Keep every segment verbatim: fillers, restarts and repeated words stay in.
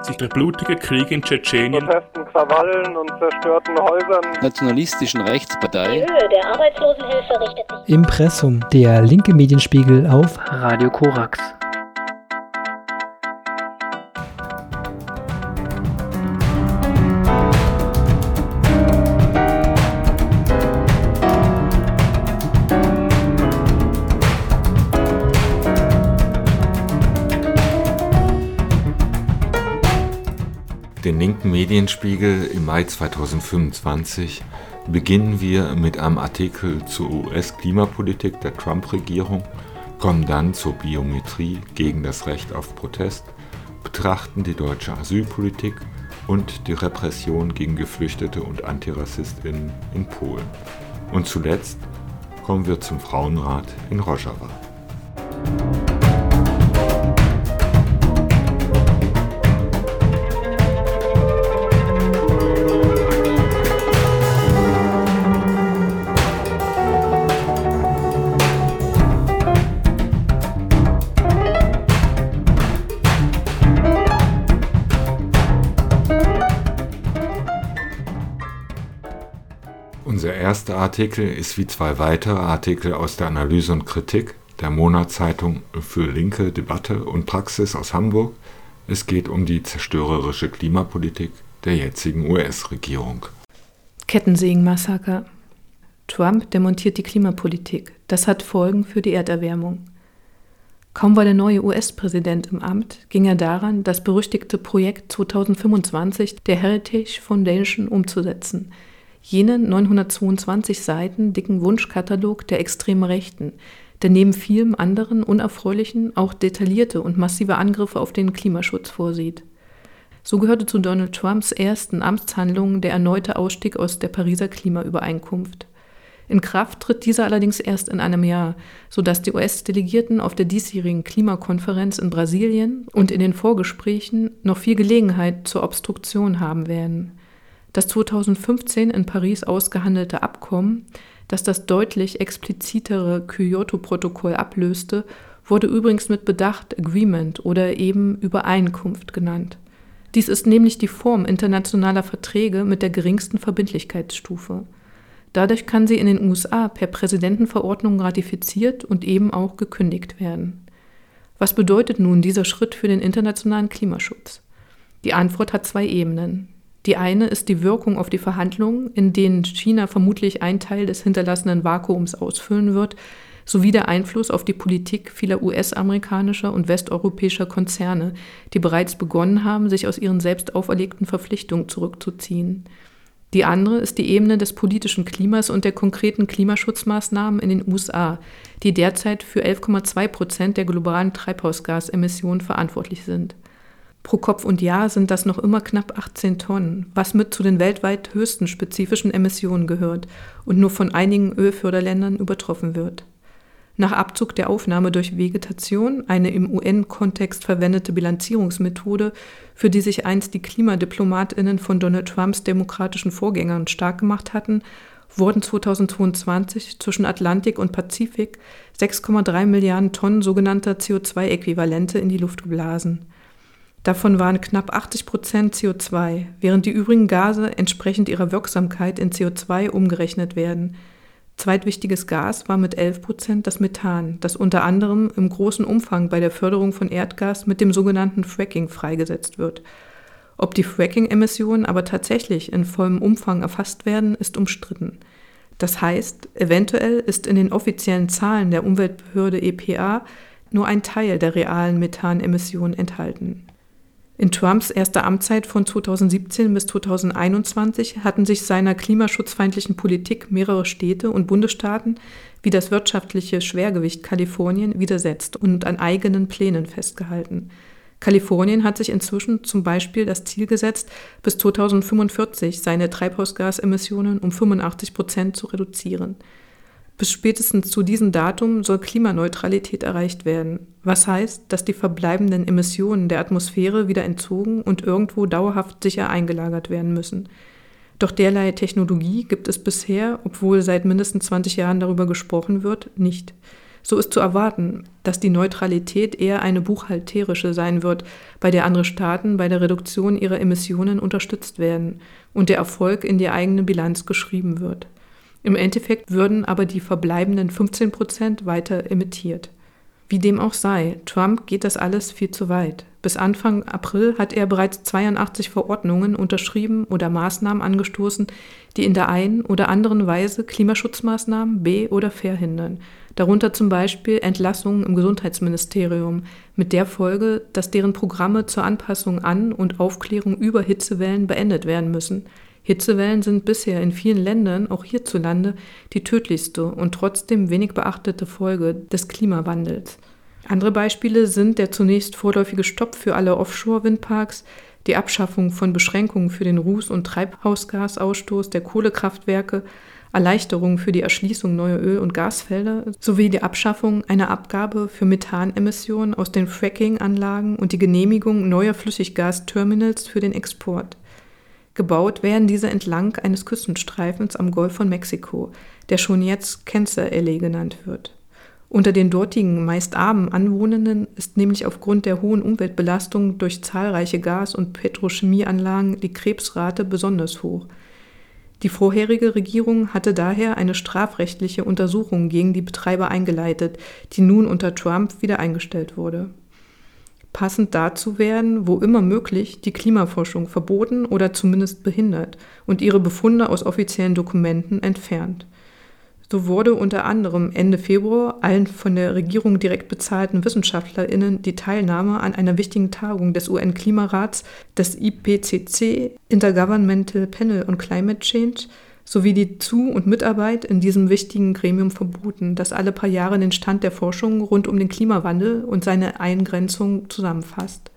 sich der blutige Krieg in Tschetschenien, Protesten, Krawallen und zerstörten Häusern, nationalistischen Rechtspartei. Die Höhe der Arbeitslosenhilfe richtet sich. Impressum, der linke Medienspiegel auf Radio Korax. Den linken Medienspiegel im Mai zweitausendfünfundzwanzig beginnen wir mit einem Artikel zur U S-Klimapolitik der Trump-Regierung, kommen dann zur Biometrie gegen das Recht auf Protest, betrachten die deutsche Asylpolitik und die Repression gegen Geflüchtete und AntirassistInnen in Polen. Und zuletzt kommen wir zum Frauenrat in Rojava. Unser erster Artikel ist wie zwei weitere Artikel aus der Analyse und Kritik der Monatszeitung für linke Debatte und Praxis aus Hamburg. Es geht um die zerstörerische Klimapolitik der jetzigen U S-Regierung. Kettensägen-Massaker. Trump demontiert die Klimapolitik. Das hat Folgen für die Erderwärmung. Kaum war der neue U S-Präsident im Amt, ging er daran, das berüchtigte Projekt zweitausendfünfundzwanzig der Heritage Foundation umzusetzen. Jenen neunhundertzweiundzwanzig Seiten dicken Wunschkatalog der extremen Rechten, der neben vielem anderen Unerfreulichen auch detaillierte und massive Angriffe auf den Klimaschutz vorsieht. So gehörte zu Donald Trumps ersten Amtshandlungen der erneute Ausstieg aus der Pariser Klimaübereinkunft. In Kraft tritt dieser allerdings erst in einem Jahr, sodass die U S-Delegierten auf der diesjährigen Klimakonferenz in Brasilien und in den Vorgesprächen noch viel Gelegenheit zur Obstruktion haben werden. Das zweitausendfünfzehn in Paris ausgehandelte Abkommen, das das deutlich explizitere Kyoto-Protokoll ablöste, wurde übrigens mit Bedacht Agreement oder eben Übereinkunft genannt. Dies ist nämlich die Form internationaler Verträge mit der geringsten Verbindlichkeitsstufe. Dadurch kann sie in den U S A per Präsidentenverordnung ratifiziert und eben auch gekündigt werden. Was bedeutet nun dieser Schritt für den internationalen Klimaschutz? Die Antwort hat zwei Ebenen. Die eine ist die Wirkung auf die Verhandlungen, in denen China vermutlich einen Teil des hinterlassenen Vakuums ausfüllen wird, sowie der Einfluss auf die Politik vieler U S-amerikanischer und westeuropäischer Konzerne, die bereits begonnen haben, sich aus ihren selbst auferlegten Verpflichtungen zurückzuziehen. Die andere ist die Ebene des politischen Klimas und der konkreten Klimaschutzmaßnahmen in den U S A, die derzeit für elf Komma zwei Prozent der globalen Treibhausgasemissionen verantwortlich sind. Pro Kopf und Jahr sind das noch immer knapp achtzehn Tonnen, was mit zu den weltweit höchsten spezifischen Emissionen gehört und nur von einigen Ölförderländern übertroffen wird. Nach Abzug der Aufnahme durch Vegetation, eine im U N-Kontext verwendete Bilanzierungsmethode, für die sich einst die KlimadiplomatInnen von Donald Trumps demokratischen Vorgängern stark gemacht hatten, wurden zweitausendzweiundzwanzig zwischen Atlantik und Pazifik sechs Komma drei Milliarden Tonnen sogenannter C O zwei Äquivalente in die Luft geblasen. Davon waren knapp achtzig Prozent C O zwei, während die übrigen Gase entsprechend ihrer Wirksamkeit in C O zwei umgerechnet werden. Zweitwichtiges Gas war mit elf Prozent das Methan, das unter anderem im großen Umfang bei der Förderung von Erdgas mit dem sogenannten Fracking freigesetzt wird. Ob die Fracking-Emissionen aber tatsächlich in vollem Umfang erfasst werden, ist umstritten. Das heißt, eventuell ist in den offiziellen Zahlen der Umweltbehörde E P A nur ein Teil der realen Methanemissionen enthalten. In Trumps erster Amtszeit von zweitausendsiebzehn bis zweitausendeinundzwanzig hatten sich seiner klimaschutzfeindlichen Politik mehrere Städte und Bundesstaaten wie das wirtschaftliche Schwergewicht Kalifornien widersetzt und an eigenen Plänen festgehalten. Kalifornien hat sich inzwischen zum Beispiel das Ziel gesetzt, bis zweitausendfünfundvierzig seine Treibhausgasemissionen um fünfundachtzig Prozent zu reduzieren. Bis spätestens zu diesem Datum soll Klimaneutralität erreicht werden, was heißt, dass die verbleibenden Emissionen der Atmosphäre wieder entzogen und irgendwo dauerhaft sicher eingelagert werden müssen. Doch derlei Technologie gibt es bisher, obwohl seit mindestens zwanzig Jahren darüber gesprochen wird, nicht. So ist zu erwarten, dass die Neutralität eher eine buchhalterische sein wird, bei der andere Staaten bei der Reduktion ihrer Emissionen unterstützt werden und der Erfolg in die eigene Bilanz geschrieben wird. Im Endeffekt würden aber die verbleibenden fünfzehn Prozent weiter emittiert. Wie dem auch sei, Trump geht das alles viel zu weit. Bis Anfang April hat er bereits zweiundachtzig Verordnungen unterschrieben oder Maßnahmen angestoßen, die in der einen oder anderen Weise Klimaschutzmaßnahmen be- oder verhindern. Darunter zum Beispiel Entlassungen im Gesundheitsministerium, mit der Folge, dass deren Programme zur Anpassung an und Aufklärung über Hitzewellen beendet werden müssen. Hitzewellen sind bisher in vielen Ländern, auch hierzulande, die tödlichste und trotzdem wenig beachtete Folge des Klimawandels. Andere Beispiele sind der zunächst vorläufige Stopp für alle Offshore-Windparks, die Abschaffung von Beschränkungen für den Ruß- und Treibhausgasausstoß der Kohlekraftwerke, Erleichterung für die Erschließung neuer Öl- und Gasfelder sowie die Abschaffung einer Abgabe für Methanemissionen aus den Fracking-Anlagen und die Genehmigung neuer Flüssiggasterminals für den Export. Gebaut werden diese entlang eines Küstenstreifens am Golf von Mexiko, der schon jetzt Cancer Alley genannt wird. Unter den dortigen, meist armen Anwohnenden ist nämlich aufgrund der hohen Umweltbelastung durch zahlreiche Gas- und Petrochemieanlagen die Krebsrate besonders hoch. Die vorherige Regierung hatte daher eine strafrechtliche Untersuchung gegen die Betreiber eingeleitet, die nun unter Trump wieder eingestellt wurde. Passend dazu werden, wo immer möglich, die Klimaforschung verboten oder zumindest behindert und ihre Befunde aus offiziellen Dokumenten entfernt. So wurde unter anderem Ende Februar allen von der Regierung direkt bezahlten WissenschaftlerInnen die Teilnahme an einer wichtigen Tagung des U N-Klimarats, des I P C C, Intergovernmental Panel on Climate Change, sowie die Zu- und Mitarbeit in diesem wichtigen Gremium verboten, das alle paar Jahre den Stand der Forschung rund um den Klimawandel und seine Eingrenzung zusammenfasst.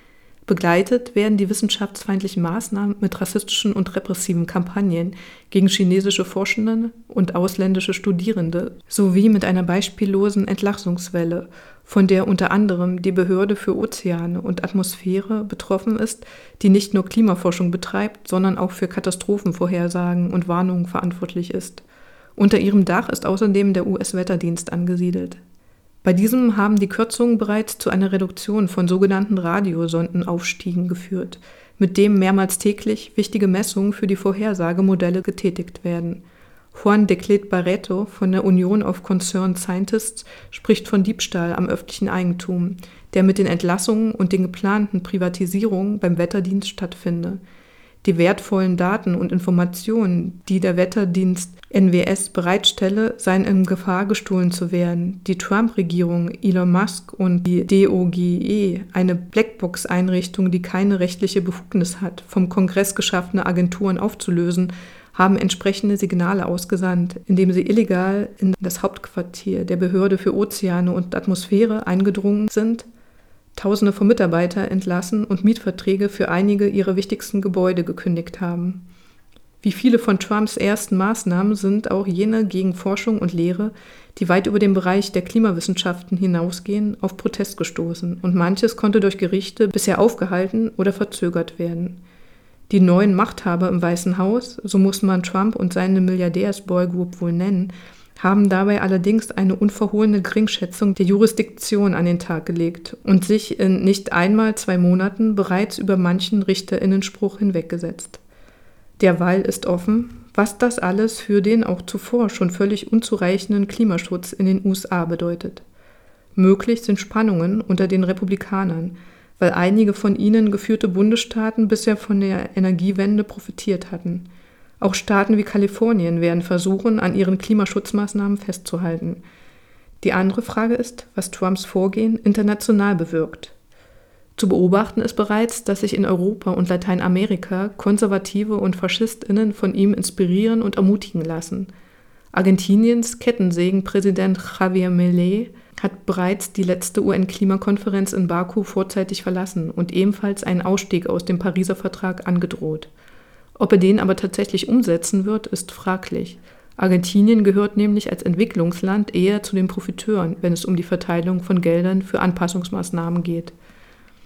Begleitet werden die wissenschaftsfeindlichen Maßnahmen mit rassistischen und repressiven Kampagnen gegen chinesische Forschende und ausländische Studierende sowie mit einer beispiellosen Entlassungswelle, von der unter anderem die Behörde für Ozeane und Atmosphäre betroffen ist, die nicht nur Klimaforschung betreibt, sondern auch für Katastrophenvorhersagen und Warnungen verantwortlich ist. Unter ihrem Dach ist außerdem der U S-Wetterdienst angesiedelt. Bei diesem haben die Kürzungen bereits zu einer Reduktion von sogenannten Radiosondenaufstiegen geführt, mit dem mehrmals täglich wichtige Messungen für die Vorhersagemodelle getätigt werden. Juan Declet Barreto von der Union of Concerned Scientists spricht von Diebstahl am öffentlichen Eigentum, der mit den Entlassungen und den geplanten Privatisierungen beim Wetterdienst stattfinde. Die wertvollen Daten und Informationen, die der Wetterdienst N W S bereitstelle, seien in Gefahr, gestohlen zu werden. Die Trump-Regierung, Elon Musk und die D O G E, eine Blackbox-Einrichtung, die keine rechtliche Befugnis hat, vom Kongress geschaffene Agenturen aufzulösen, haben entsprechende Signale ausgesandt, indem sie illegal in das Hauptquartier der Behörde für Ozeane und Atmosphäre eingedrungen sind, Tausende von Mitarbeitern entlassen und Mietverträge für einige ihrer wichtigsten Gebäude gekündigt haben. Wie viele von Trumps ersten Maßnahmen sind auch jene gegen Forschung und Lehre, die weit über den Bereich der Klimawissenschaften hinausgehen, auf Protest gestoßen und manches konnte durch Gerichte bisher aufgehalten oder verzögert werden. Die neuen Machthaber im Weißen Haus, so muss man Trump und seine Milliardärs-Boy-Group wohl nennen, haben dabei allerdings eine unverhohlene Geringschätzung der Jurisdiktion an den Tag gelegt und sich in nicht einmal zwei Monaten bereits über manchen Richterinnenspruch hinweggesetzt. Derweil ist offen, was das alles für den auch zuvor schon völlig unzureichenden Klimaschutz in den U S A bedeutet. Möglich sind Spannungen unter den Republikanern, weil einige von ihnen geführte Bundesstaaten bisher von der Energiewende profitiert hatten. Auch Staaten wie Kalifornien werden versuchen, an ihren Klimaschutzmaßnahmen festzuhalten. Die andere Frage ist, was Trumps Vorgehen international bewirkt. Zu beobachten ist bereits, dass sich in Europa und Lateinamerika Konservative und FaschistInnen von ihm inspirieren und ermutigen lassen. Argentiniens Kettensägen-Präsident Javier Milei hat bereits die letzte U N-Klimakonferenz in Baku vorzeitig verlassen und ebenfalls einen Ausstieg aus dem Pariser Vertrag angedroht. Ob er den aber tatsächlich umsetzen wird, ist fraglich. Argentinien gehört nämlich als Entwicklungsland eher zu den Profiteuren, wenn es um die Verteilung von Geldern für Anpassungsmaßnahmen geht.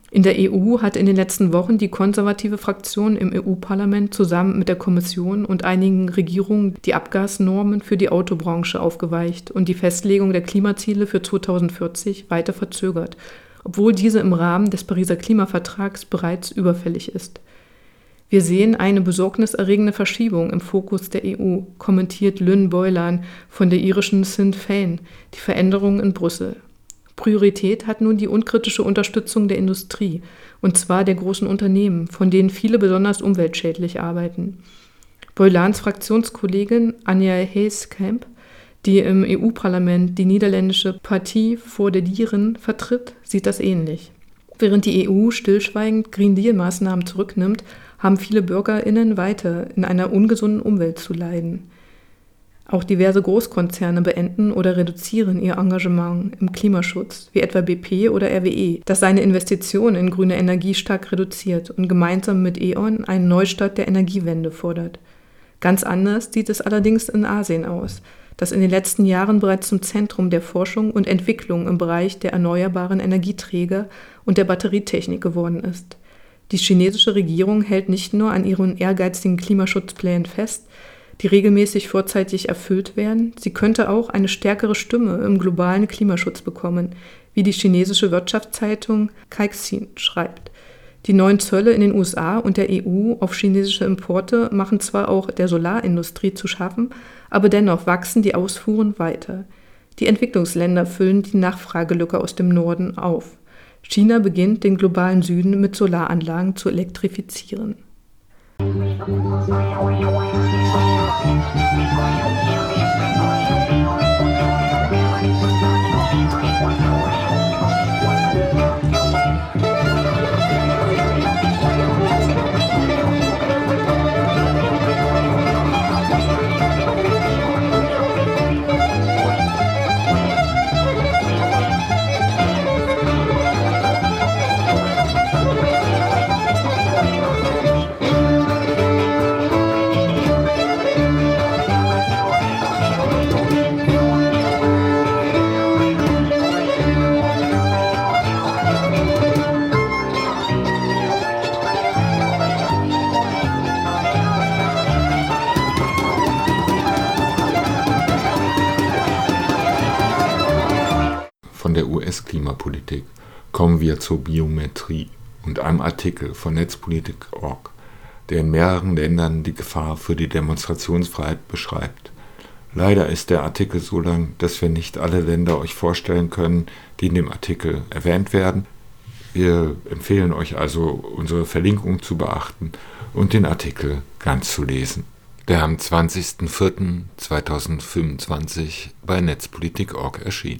In der E U hat in den letzten Wochen die konservative Fraktion im E U-Parlament zusammen mit der Kommission und einigen Regierungen die Abgasnormen für die Autobranche aufgeweicht und die Festlegung der Klimaziele für zweitausendvierzig weiter verzögert, obwohl diese im Rahmen des Pariser Klimavertrags bereits überfällig ist. Wir sehen eine besorgniserregende Verschiebung im Fokus der E U, kommentiert Lynn Boylan von der irischen Sinn Féin, die Veränderungen in Brüssel. Priorität hat nun die unkritische Unterstützung der Industrie, und zwar der großen Unternehmen, von denen viele besonders umweltschädlich arbeiten. Boylans Fraktionskollegin Anja Heeskamp, die im E U-Parlament die niederländische Partij voor de Dieren vertritt, sieht das ähnlich. Während die E U stillschweigend Green Deal-Maßnahmen zurücknimmt, haben viele BürgerInnen weiter in einer ungesunden Umwelt zu leiden. Auch diverse Großkonzerne beenden oder reduzieren ihr Engagement im Klimaschutz, wie etwa B P oder R W E, das seine Investitionen in grüne Energie stark reduziert und gemeinsam mit E.ON einen Neustart der Energiewende fordert. Ganz anders sieht es allerdings in Asien aus, das in den letzten Jahren bereits zum Zentrum der Forschung und Entwicklung im Bereich der erneuerbaren Energieträger und der Batterietechnik geworden ist. Die chinesische Regierung hält nicht nur an ihren ehrgeizigen Klimaschutzplänen fest, die regelmäßig vorzeitig erfüllt werden, sie könnte auch eine stärkere Stimme im globalen Klimaschutz bekommen, wie die chinesische Wirtschaftszeitung Caixin schreibt. Die neuen Zölle in den U S A und der E U auf chinesische Importe machen zwar auch der Solarindustrie zu schaffen, aber dennoch wachsen die Ausfuhren weiter. Die Entwicklungsländer füllen die Nachfragelücke aus dem Norden auf. China beginnt, den globalen Süden mit Solaranlagen zu elektrifizieren. Von der U S-Klimapolitik kommen wir zur Biometrie und einem Artikel von Netzpolitik Punkt org, der in mehreren Ländern die Gefahr für die Demonstrationsfreiheit beschreibt. Leider ist der Artikel so lang, dass wir nicht alle Länder euch vorstellen können, die in dem Artikel erwähnt werden. Wir empfehlen euch also, unsere Verlinkung zu beachten und den Artikel ganz zu lesen, der am zwanzigsten vierten zweitausendfünfundzwanzig bei Netzpolitik Punkt org erschien.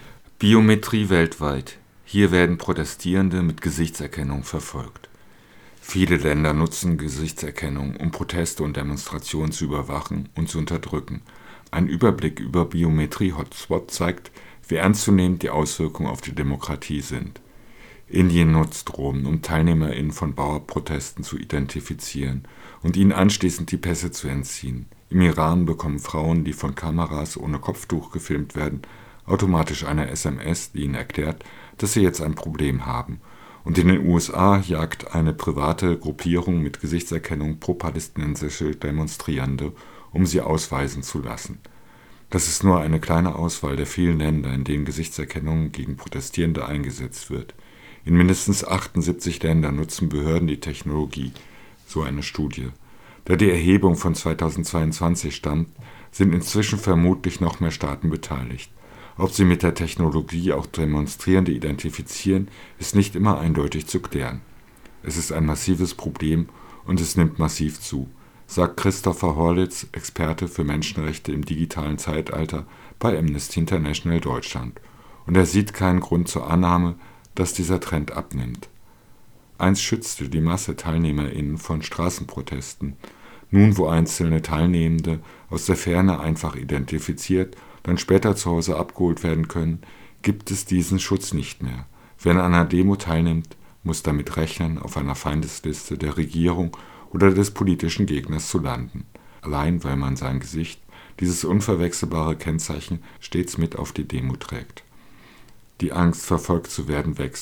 Biometrie weltweit. Hier werden Protestierende mit Gesichtserkennung verfolgt. Viele Länder nutzen Gesichtserkennung, um Proteste und Demonstrationen zu überwachen und zu unterdrücken. Ein Überblick über Biometrie-Hotspot zeigt, wie ernstzunehmend die Auswirkungen auf die Demokratie sind. Indien nutzt Drohnen, um TeilnehmerInnen von Bauernprotesten zu identifizieren und ihnen anschließend die Pässe zu entziehen. Im Iran bekommen Frauen, die von Kameras ohne Kopftuch gefilmt werden, automatisch eine S M S, die ihnen erklärt, dass sie jetzt ein Problem haben. Und in den U S A jagt eine private Gruppierung mit Gesichtserkennung pro-palästinensische Demonstrierende, um sie ausweisen zu lassen. Das ist nur eine kleine Auswahl der vielen Länder, in denen Gesichtserkennung gegen Protestierende eingesetzt wird. In mindestens achtundsiebzig Ländern nutzen Behörden die Technologie, so eine Studie. Da die Erhebung von zweitausendzweiundzwanzig stammt, sind inzwischen vermutlich noch mehr Staaten beteiligt. Ob sie mit der Technologie auch Demonstrierende identifizieren, ist nicht immer eindeutig zu klären. Es ist ein massives Problem und es nimmt massiv zu, sagt Christopher Horlitz, Experte für Menschenrechte im digitalen Zeitalter bei Amnesty International Deutschland. Und er sieht keinen Grund zur Annahme, dass dieser Trend abnimmt. Einst schützte die Masse TeilnehmerInnen von Straßenprotesten. Nun, wo einzelne Teilnehmende aus der Ferne einfach identifiziert, dann später zu Hause abgeholt werden können, gibt es diesen Schutz nicht mehr. Wer an einer Demo teilnimmt, muss damit rechnen, auf einer Feindesliste der Regierung oder des politischen Gegners zu landen. Allein weil man sein Gesicht, dieses unverwechselbare Kennzeichen, stets mit auf die Demo trägt. Die Angst, verfolgt zu werden, wächst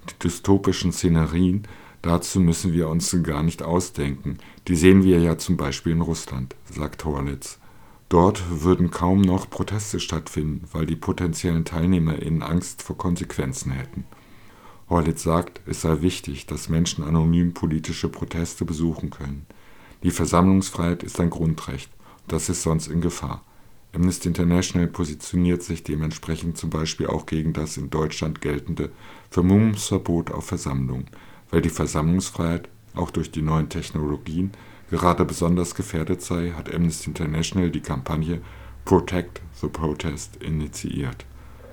Die dystopischen Szenerien dazu müssen wir uns gar nicht ausdenken. Die sehen wir ja zum Beispiel in Russland, sagt Horlitz. Dort würden kaum noch Proteste stattfinden, weil die potenziellen TeilnehmerInnen Angst vor Konsequenzen hätten. Horlitz sagt, es sei wichtig, dass Menschen anonym politische Proteste besuchen können. Die Versammlungsfreiheit ist ein Grundrecht, und das ist sonst in Gefahr. Amnesty International positioniert sich dementsprechend zum Beispiel auch gegen das in Deutschland geltende Vermummungsverbot auf Versammlungen, weil die Versammlungsfreiheit, auch durch die neuen Technologien, gerade besonders gefährdet sei, hat Amnesty International die Kampagne Protect the Protest initiiert.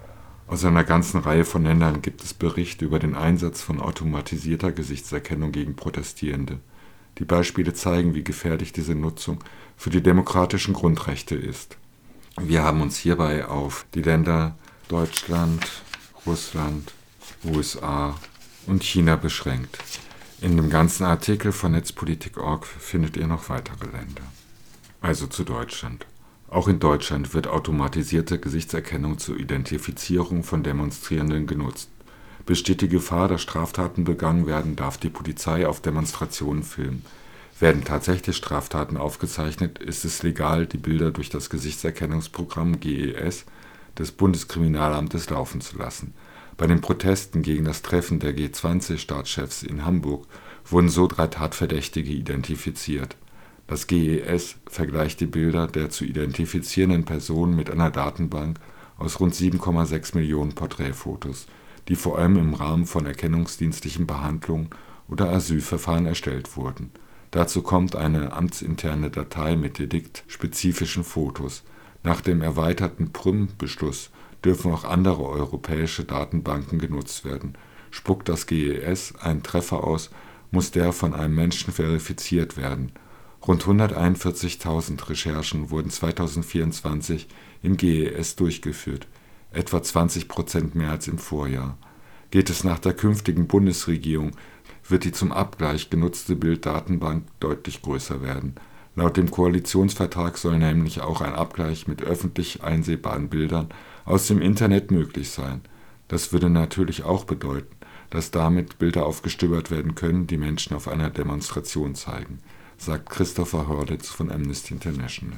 Aus einer ganzen Reihe von Ländern gibt es Berichte über den Einsatz von automatisierter Gesichtserkennung gegen Protestierende. Die Beispiele zeigen, wie gefährlich diese Nutzung für die demokratischen Grundrechte ist. Wir haben uns hierbei auf die Länder Deutschland, Russland, U S A und China beschränkt. In dem ganzen Artikel von netzpolitik punkt org findet ihr noch weitere Länder. Also zu Deutschland. Auch in Deutschland wird automatisierte Gesichtserkennung zur Identifizierung von Demonstrierenden genutzt. Besteht die Gefahr, dass Straftaten begangen werden, darf die Polizei auf Demonstrationen filmen. Werden tatsächlich Straftaten aufgezeichnet, ist es legal, die Bilder durch das Gesichtserkennungsprogramm G E S des Bundeskriminalamtes laufen zu lassen. Bei den Protesten gegen das Treffen der G zwanzig Staatschefs in Hamburg wurden so drei Tatverdächtige identifiziert. Das G E S vergleicht die Bilder der zu identifizierenden Personen mit einer Datenbank aus rund sieben Komma sechs Millionen Porträtfotos, die vor allem im Rahmen von erkennungsdienstlichen Behandlungen oder Asylverfahren erstellt wurden. Dazu kommt eine amtsinterne Datei mit deliktspezifischen Fotos. Nach dem erweiterten Prüm-Beschluss dürfen auch andere europäische Datenbanken genutzt werden. Spuckt das G E S einen Treffer aus, muss der von einem Menschen verifiziert werden. Rund hunderteinundvierzigtausend Recherchen wurden zweitausendvierundzwanzig im G E S durchgeführt, etwa zwanzig Prozent mehr als im Vorjahr. Geht es nach der künftigen Bundesregierung, wird die zum Abgleich genutzte Bilddatenbank deutlich größer werden. Laut dem Koalitionsvertrag soll nämlich auch ein Abgleich mit öffentlich einsehbaren Bildern aus dem Internet möglich sein. Das würde natürlich auch bedeuten, dass damit Bilder aufgestöbert werden können, die Menschen auf einer Demonstration zeigen, sagt Christopher Hörlitz von Amnesty International.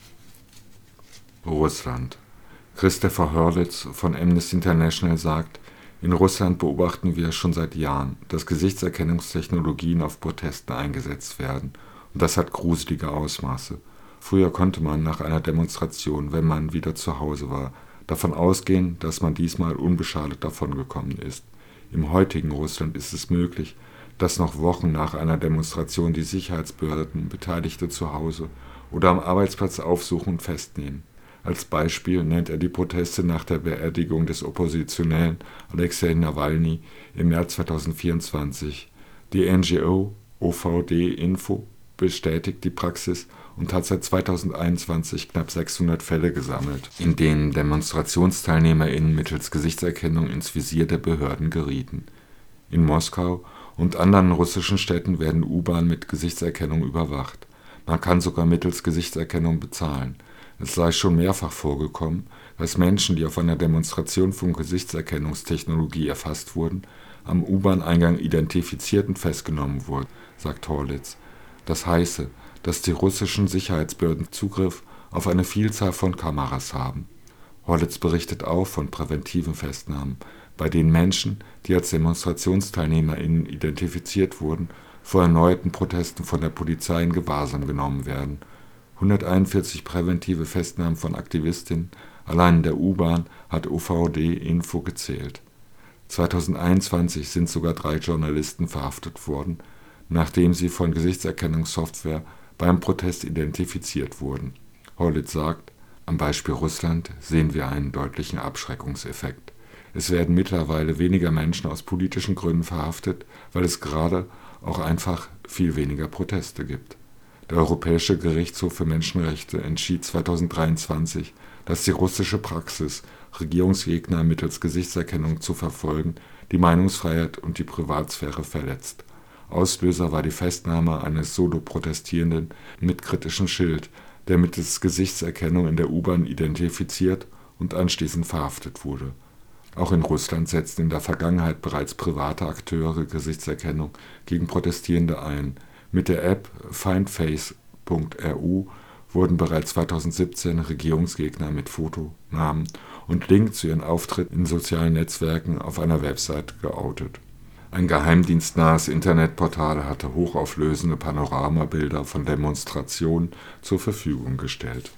Russland. Christopher Hörlitz von Amnesty International sagt, in Russland beobachten wir schon seit Jahren, dass Gesichtserkennungstechnologien auf Protesten eingesetzt werden. Und das hat gruselige Ausmaße. Früher konnte man nach einer Demonstration, wenn man wieder zu Hause war, davon ausgehen, dass man diesmal unbeschadet davongekommen ist. Im heutigen Russland ist es möglich, dass noch Wochen nach einer Demonstration die Sicherheitsbehörden Beteiligte zu Hause oder am Arbeitsplatz aufsuchen und festnehmen. Als Beispiel nennt er die Proteste nach der Beerdigung des Oppositionellen Alexei Nawalny im März zweitausendvierundzwanzig. Die N G O O V D-Info bestätigt die Praxis und hat seit zweitausendeinundzwanzig knapp sechshundert Fälle gesammelt, in denen DemonstrationsteilnehmerInnen mittels Gesichtserkennung ins Visier der Behörden gerieten. In Moskau und anderen russischen Städten werden U-Bahnen mit Gesichtserkennung überwacht. Man kann sogar mittels Gesichtserkennung bezahlen. Es sei schon mehrfach vorgekommen, dass Menschen, die auf einer Demonstration von Gesichtserkennungstechnologie erfasst wurden, am U-Bahn-Eingang identifiziert und festgenommen wurden, sagt Horlitz. Das heiße, dass die russischen Sicherheitsbehörden Zugriff auf eine Vielzahl von Kameras haben. Horlitz berichtet auch von präventiven Festnahmen, bei denen Menschen, die als DemonstrationsteilnehmerInnen identifiziert wurden, vor erneuten Protesten von der Polizei in Gewahrsam genommen werden. hunderteinundvierzig präventive Festnahmen von Aktivistinnen allein in der U-Bahn hat O V D-Info gezählt. zweitausendeinundzwanzig sind sogar drei Journalisten verhaftet worden, nachdem sie von Gesichtserkennungssoftware beim Protest identifiziert wurden. Horlitz sagt, am Beispiel Russland sehen wir einen deutlichen Abschreckungseffekt. Es werden mittlerweile weniger Menschen aus politischen Gründen verhaftet, weil es gerade auch einfach viel weniger Proteste gibt. Der Europäische Gerichtshof für Menschenrechte entschied zweitausenddreiundzwanzig, dass die russische Praxis, Regierungsgegner mittels Gesichtserkennung zu verfolgen, die Meinungsfreiheit und die Privatsphäre verletzt. Auslöser war die Festnahme eines Solo-Protestierenden mit kritischem Schild, der mittels Gesichtserkennung in der U-Bahn identifiziert und anschließend verhaftet wurde. Auch in Russland setzten in der Vergangenheit bereits private Akteure Gesichtserkennung gegen Protestierende ein. Mit der App findface punkt r u wurden bereits zweitausendsiebzehn Regierungsgegner mit Foto, Namen und Link zu ihren Auftritten in sozialen Netzwerken auf einer Website geoutet. Ein geheimdienstnahes Internetportal hatte hochauflösende Panoramabilder von Demonstrationen zur Verfügung gestellt.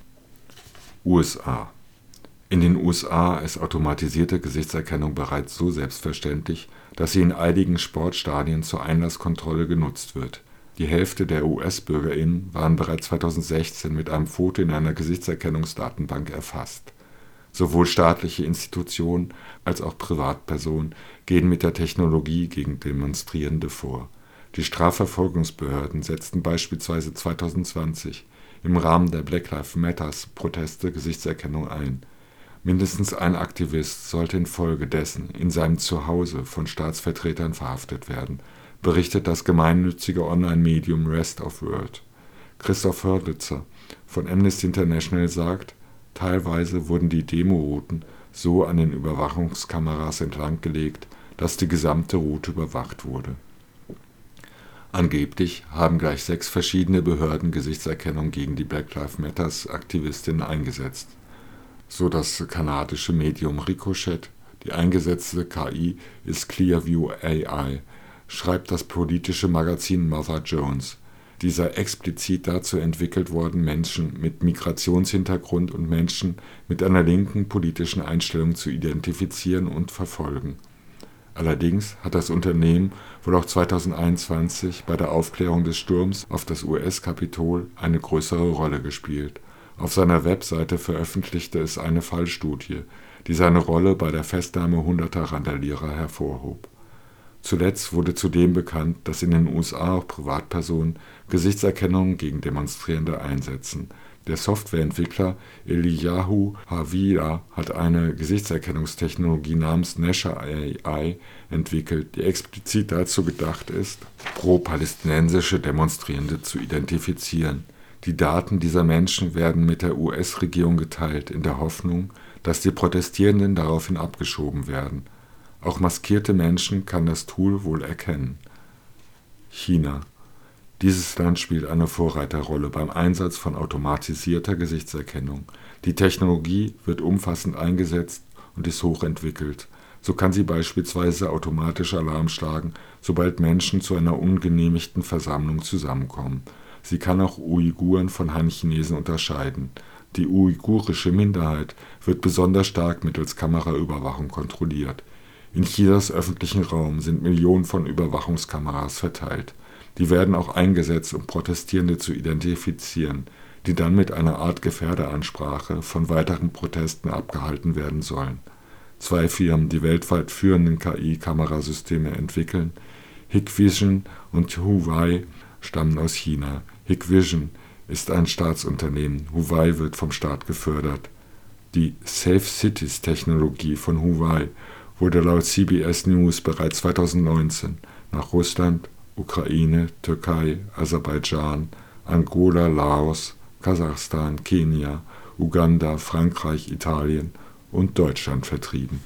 U S A. In den U S A ist automatisierte Gesichtserkennung bereits so selbstverständlich, dass sie in einigen Sportstadien zur Einlasskontrolle genutzt wird. Die Hälfte der U S-BürgerInnen waren bereits zweitausendsechzehn mit einem Foto in einer Gesichtserkennungsdatenbank erfasst. Sowohl staatliche Institutionen als auch Privatpersonen gehen mit der Technologie gegen Demonstrierende vor. Die Strafverfolgungsbehörden setzten beispielsweise zweitausendzwanzig im Rahmen der Black Lives Matter-Proteste Gesichtserkennung ein. Mindestens ein Aktivist sollte infolgedessen in seinem Zuhause von Staatsvertretern verhaftet werden, berichtet das gemeinnützige Online-Medium Rest of World. Christoph Hörlitzer von Amnesty International sagt, teilweise wurden die Demorouten so an den Überwachungskameras entlanggelegt, dass die gesamte Route überwacht wurde. Angeblich haben gleich sechs verschiedene Behörden Gesichtserkennung gegen die Black Lives Matter-Aktivistinnen eingesetzt. So das kanadische Medium Ricochet, die eingesetzte K I ist Clearview A I, schreibt das politische Magazin Mother Jones. Dieser explizit dazu entwickelt worden, Menschen mit Migrationshintergrund und Menschen mit einer linken politischen Einstellung zu identifizieren und verfolgen. Allerdings hat das Unternehmen wohl auch zweitausendeinundzwanzig bei der Aufklärung des Sturms auf das U S-Kapitol eine größere Rolle gespielt. Auf seiner Webseite veröffentlichte es eine Fallstudie, die seine Rolle bei der Festnahme hunderter Randalierer hervorhob. Zuletzt wurde zudem bekannt, dass in den U S A auch Privatpersonen Gesichtserkennung gegen Demonstrierende einsetzen. Der Softwareentwickler Eliyahu Havila hat eine Gesichtserkennungstechnologie namens Nesha A I entwickelt, die explizit dazu gedacht ist, pro-palästinensische Demonstrierende zu identifizieren. Die Daten dieser Menschen werden mit der U S-Regierung geteilt, in der Hoffnung, dass die Protestierenden daraufhin abgeschoben werden. Auch maskierte Menschen kann das Tool wohl erkennen. China. Dieses Land spielt eine Vorreiterrolle beim Einsatz von automatisierter Gesichtserkennung. Die Technologie wird umfassend eingesetzt und ist hochentwickelt. So kann sie beispielsweise automatisch Alarm schlagen, sobald Menschen zu einer ungenehmigten Versammlung zusammenkommen. Sie kann auch Uiguren von Han-Chinesen unterscheiden. Die uigurische Minderheit wird besonders stark mittels Kameraüberwachung kontrolliert. In Chinas öffentlichen Raum sind Millionen von Überwachungskameras verteilt. Die werden auch eingesetzt, um Protestierende zu identifizieren, die dann mit einer Art Gefährderansprache von weiteren Protesten abgehalten werden sollen. Zwei Firmen, die weltweit führenden K I-Kamerasysteme entwickeln, Hikvision und Huawei, stammen aus China. Hikvision ist ein Staatsunternehmen, Huawei wird vom Staat gefördert. Die Safe Cities-Technologie von Huawei wurde laut C B S News bereits zweitausendneunzehn nach Russland, Ukraine, Türkei, Aserbaidschan, Angola, Laos, Kasachstan, Kenia, Uganda, Frankreich, Italien und Deutschland vertrieben.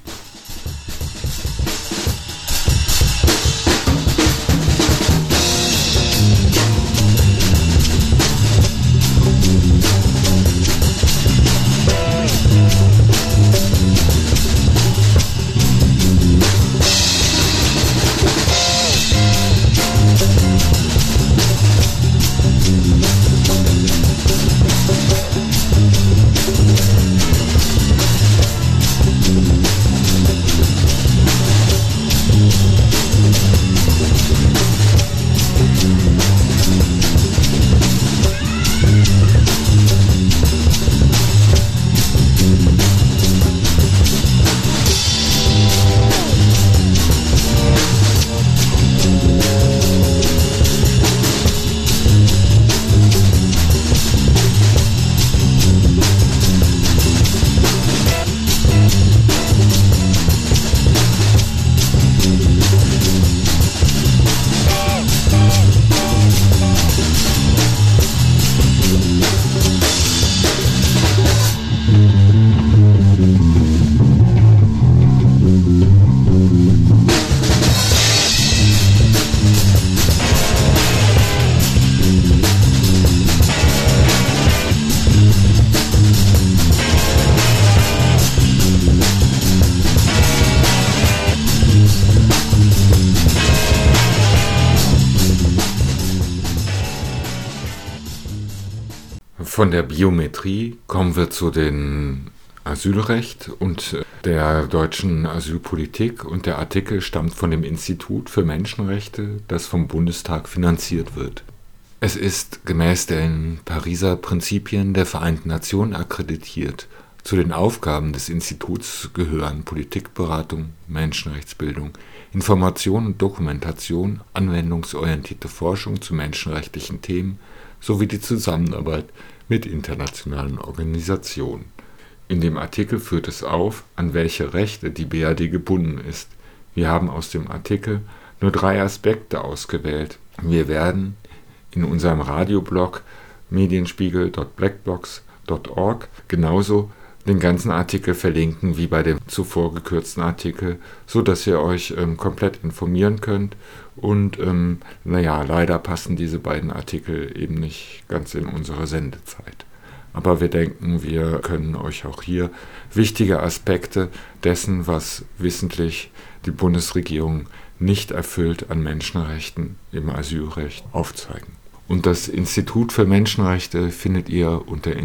Von der Biometrie kommen wir zu dem Asylrecht und der deutschen Asylpolitik, und der Artikel stammt von dem Institut für Menschenrechte, das vom Bundestag finanziert wird. Es ist gemäß den Pariser Prinzipien der Vereinten Nationen akkreditiert. Zu den Aufgaben des Instituts gehören Politikberatung, Menschenrechtsbildung, Information und Dokumentation, anwendungsorientierte Forschung zu menschenrechtlichen Themen sowie die Zusammenarbeit mit internationalen Organisationen. In dem Artikel führt es auf, an welche Rechte die B R D gebunden ist. Wir haben aus dem Artikel nur drei Aspekte ausgewählt. Wir werden in unserem Radioblog medienspiegel punkt blackbox punkt org genauso den ganzen Artikel verlinken wie bei dem zuvor gekürzten Artikel, so dass ihr euch ähm, komplett informieren könnt. Und ähm, naja, leider passen diese beiden Artikel eben nicht ganz in unsere Sendezeit. Aber wir denken, wir können euch auch hier wichtige Aspekte dessen, was wissentlich die Bundesregierung nicht erfüllt an Menschenrechten im Asylrecht, aufzeigen. Und das Institut für Menschenrechte findet ihr unter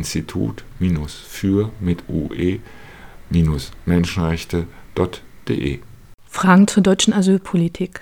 Institut-für mit ue Menschenrechte punkt de. Fragen zur deutschen Asylpolitik.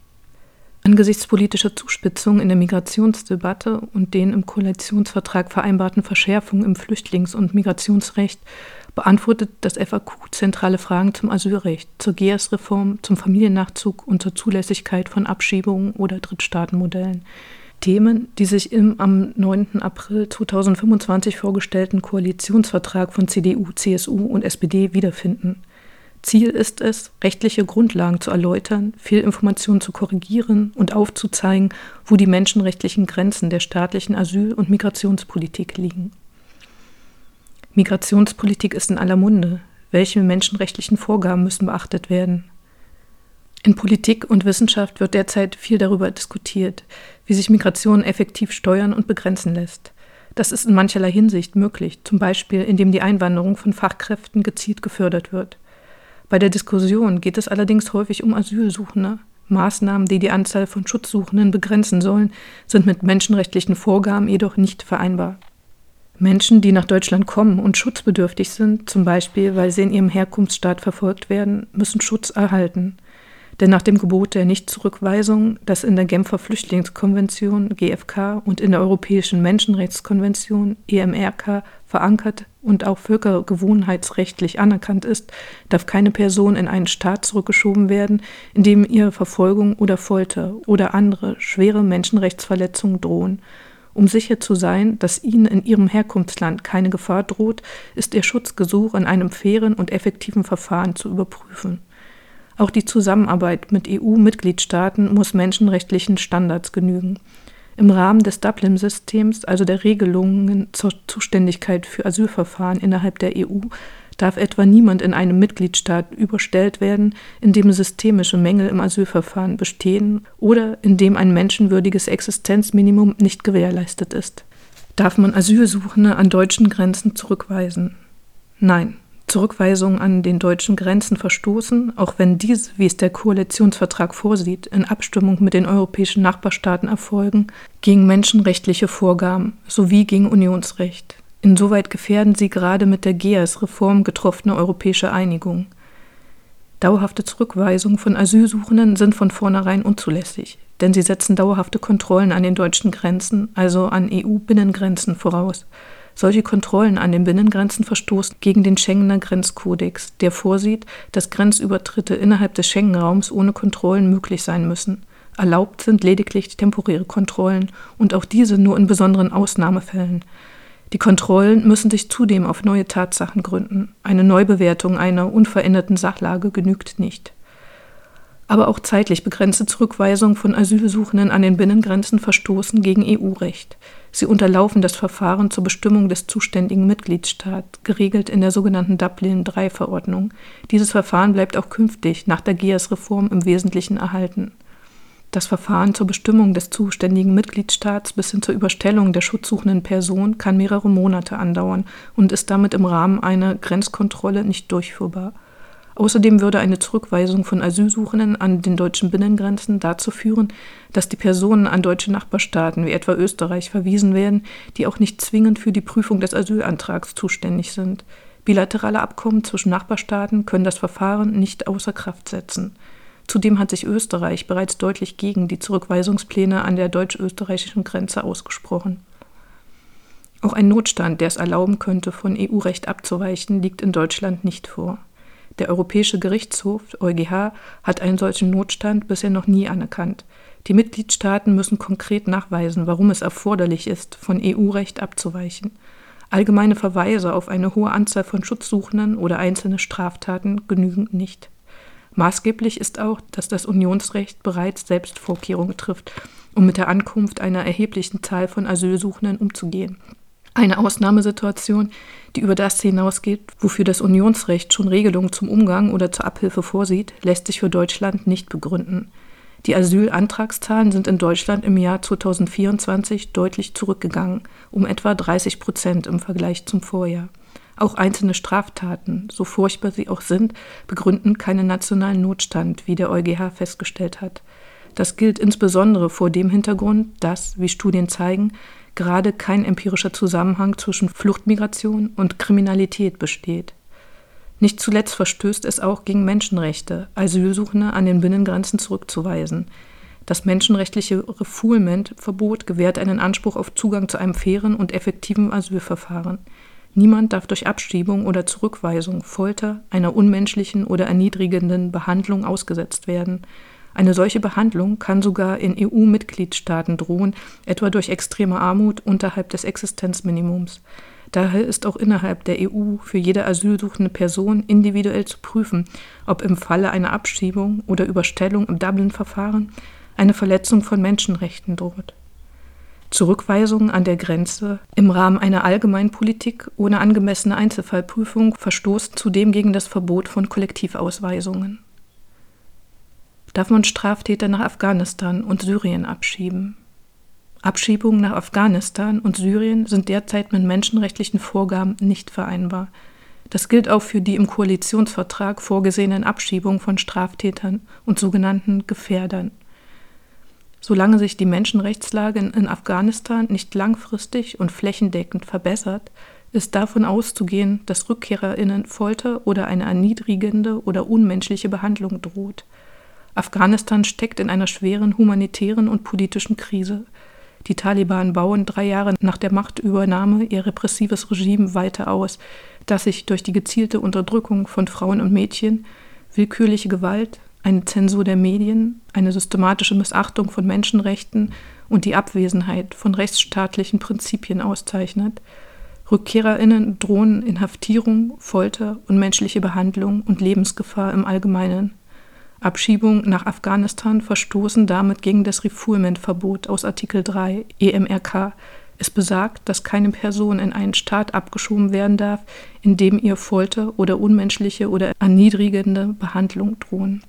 Angesichts politischer Zuspitzung in der Migrationsdebatte und den im Koalitionsvertrag vereinbarten Verschärfungen im Flüchtlings- und Migrationsrecht beantwortet das F A Q zentrale Fragen zum Asylrecht, zur G E A S-Reform, zum Familiennachzug und zur Zulässigkeit von Abschiebungen oder Drittstaatenmodellen. Themen, die sich im am neunten April zweitausendfünfundzwanzig vorgestellten Koalitionsvertrag von C D U, C S U und S P D wiederfinden. Ziel ist es, rechtliche Grundlagen zu erläutern, Fehlinformationen zu korrigieren und aufzuzeigen, wo die menschenrechtlichen Grenzen der staatlichen Asyl- und Migrationspolitik liegen. Migrationspolitik ist in aller Munde. Welche menschenrechtlichen Vorgaben müssen beachtet werden? In Politik und Wissenschaft wird derzeit viel darüber diskutiert, wie sich Migration effektiv steuern und begrenzen lässt. Das ist in mancherlei Hinsicht möglich, zum Beispiel indem die Einwanderung von Fachkräften gezielt gefördert wird. Bei der Diskussion geht es allerdings häufig um Asylsuchende. Maßnahmen, die die Anzahl von Schutzsuchenden begrenzen sollen, sind mit menschenrechtlichen Vorgaben jedoch nicht vereinbar. Menschen, die nach Deutschland kommen und schutzbedürftig sind, zum Beispiel weil sie in ihrem Herkunftsstaat verfolgt werden, müssen Schutz erhalten. Denn nach dem Gebot der Nichtzurückweisung, das in der Genfer Flüchtlingskonvention G F K und in der Europäischen Menschenrechtskonvention E M R K verankert und auch völkergewohnheitsrechtlich anerkannt ist, darf keine Person in einen Staat zurückgeschoben werden, in dem ihr Verfolgung oder Folter oder andere schwere Menschenrechtsverletzungen drohen. Um sicher zu sein, dass ihnen in ihrem Herkunftsland keine Gefahr droht, ist ihr Schutzgesuch in einem fairen und effektiven Verfahren zu überprüfen. Auch die Zusammenarbeit mit E U-Mitgliedstaaten muss menschenrechtlichen Standards genügen. Im Rahmen des Dublin-Systems, also der Regelungen zur Zuständigkeit für Asylverfahren innerhalb der E U, darf etwa niemand in einem Mitgliedstaat überstellt werden, in dem systemische Mängel im Asylverfahren bestehen oder in dem ein menschenwürdiges Existenzminimum nicht gewährleistet ist. Darf man Asylsuchende an deutschen Grenzen zurückweisen? Nein. Zurückweisungen an den deutschen Grenzen verstoßen, auch wenn diese, wie es der Koalitionsvertrag vorsieht, in Abstimmung mit den europäischen Nachbarstaaten erfolgen, gegen menschenrechtliche Vorgaben sowie gegen Unionsrecht. Insoweit gefährden sie gerade mit der G E A S-Reform getroffene europäische Einigung. Dauerhafte Zurückweisungen von Asylsuchenden sind von vornherein unzulässig, denn sie setzen dauerhafte Kontrollen an den deutschen Grenzen, also an E U-Binnengrenzen, voraus. Solche Kontrollen an den Binnengrenzen verstoßen gegen den Schengener Grenzkodex, der vorsieht, dass Grenzübertritte innerhalb des Schengen-Raums ohne Kontrollen möglich sein müssen. Erlaubt sind lediglich temporäre Kontrollen und auch diese nur in besonderen Ausnahmefällen. Die Kontrollen müssen sich zudem auf neue Tatsachen gründen. Eine Neubewertung einer unveränderten Sachlage genügt nicht. Aber auch zeitlich begrenzte Zurückweisungen von Asylsuchenden an den Binnengrenzen verstoßen gegen E U-Recht. Sie unterlaufen das Verfahren zur Bestimmung des zuständigen Mitgliedstaats, geregelt in der sogenannten Dublin drei Verordnung. Dieses Verfahren bleibt auch künftig nach der G E A S-Reform im Wesentlichen erhalten. Das Verfahren zur Bestimmung des zuständigen Mitgliedstaats bis hin zur Überstellung der schutzsuchenden Person kann mehrere Monate andauern und ist damit im Rahmen einer Grenzkontrolle nicht durchführbar. Außerdem würde eine Zurückweisung von Asylsuchenden an den deutschen Binnengrenzen dazu führen, dass die Personen an deutsche Nachbarstaaten wie etwa Österreich verwiesen werden, die auch nicht zwingend für die Prüfung des Asylantrags zuständig sind. Bilaterale Abkommen zwischen Nachbarstaaten können das Verfahren nicht außer Kraft setzen. Zudem hat sich Österreich bereits deutlich gegen die Zurückweisungspläne an der deutsch-österreichischen Grenze ausgesprochen. Auch ein Notstand, der es erlauben könnte, von E U-Recht abzuweichen, liegt in Deutschland nicht vor. Der Europäische Gerichtshof, EuGH, hat einen solchen Notstand bisher noch nie anerkannt. Die Mitgliedstaaten müssen konkret nachweisen, warum es erforderlich ist, von E U-Recht abzuweichen. Allgemeine Verweise auf eine hohe Anzahl von Schutzsuchenden oder einzelne Straftaten genügen nicht. Maßgeblich ist auch, dass das Unionsrecht bereits selbst Vorkehrungen trifft, um mit der Ankunft einer erheblichen Zahl von Asylsuchenden umzugehen. Eine Ausnahmesituation, die über das hinausgeht, wofür das Unionsrecht schon Regelungen zum Umgang oder zur Abhilfe vorsieht, lässt sich für Deutschland nicht begründen. Die Asylantragszahlen sind in Deutschland im Jahr zweitausendvierundzwanzig deutlich zurückgegangen, um etwa dreißig Prozent im Vergleich zum Vorjahr. Auch einzelne Straftaten, so furchtbar sie auch sind, begründen keinen nationalen Notstand, wie der EuGH festgestellt hat. Das gilt insbesondere vor dem Hintergrund, dass, wie Studien zeigen, gerade kein empirischer Zusammenhang zwischen Fluchtmigration und Kriminalität besteht. Nicht zuletzt verstößt es auch gegen Menschenrechte, Asylsuchende an den Binnengrenzen zurückzuweisen. Das menschenrechtliche Refoulement-Verbot gewährt einen Anspruch auf Zugang zu einem fairen und effektiven Asylverfahren. Niemand darf durch Abschiebung oder Zurückweisung, Folter, einer unmenschlichen oder erniedrigenden Behandlung ausgesetzt werden. Eine solche Behandlung kann sogar in E U-Mitgliedstaaten drohen, etwa durch extreme Armut unterhalb des Existenzminimums. Daher ist auch innerhalb der E U für jede asylsuchende Person individuell zu prüfen, ob im Falle einer Abschiebung oder Überstellung im Dublin-Verfahren eine Verletzung von Menschenrechten droht. Zurückweisungen an der Grenze im Rahmen einer Allgemeinpolitik ohne angemessene Einzelfallprüfung verstoßen zudem gegen das Verbot von Kollektivausweisungen. Darf man Straftäter nach Afghanistan und Syrien abschieben? Abschiebungen nach Afghanistan und Syrien sind derzeit mit menschenrechtlichen Vorgaben nicht vereinbar. Das gilt auch für die im Koalitionsvertrag vorgesehenen Abschiebungen von Straftätern und sogenannten Gefährdern. Solange sich die Menschenrechtslage in Afghanistan nicht langfristig und flächendeckend verbessert, ist davon auszugehen, dass RückkehrerInnen Folter oder eine erniedrigende oder unmenschliche Behandlung droht. Afghanistan steckt in einer schweren humanitären und politischen Krise. Die Taliban bauen drei Jahre nach der Machtübernahme ihr repressives Regime weiter aus, das sich durch die gezielte Unterdrückung von Frauen und Mädchen, willkürliche Gewalt, eine Zensur der Medien, eine systematische Missachtung von Menschenrechten und die Abwesenheit von rechtsstaatlichen Prinzipien auszeichnet. RückkehrerInnen drohen Inhaftierung, Folter, unmenschliche Behandlung und Lebensgefahr im Allgemeinen. Abschiebungen nach Afghanistan verstoßen damit gegen das Refoulement-Verbot aus Artikel drei E M R K. Es besagt, dass keine Person in einen Staat abgeschoben werden darf, in dem ihr Folter oder unmenschliche oder erniedrigende Behandlung drohen.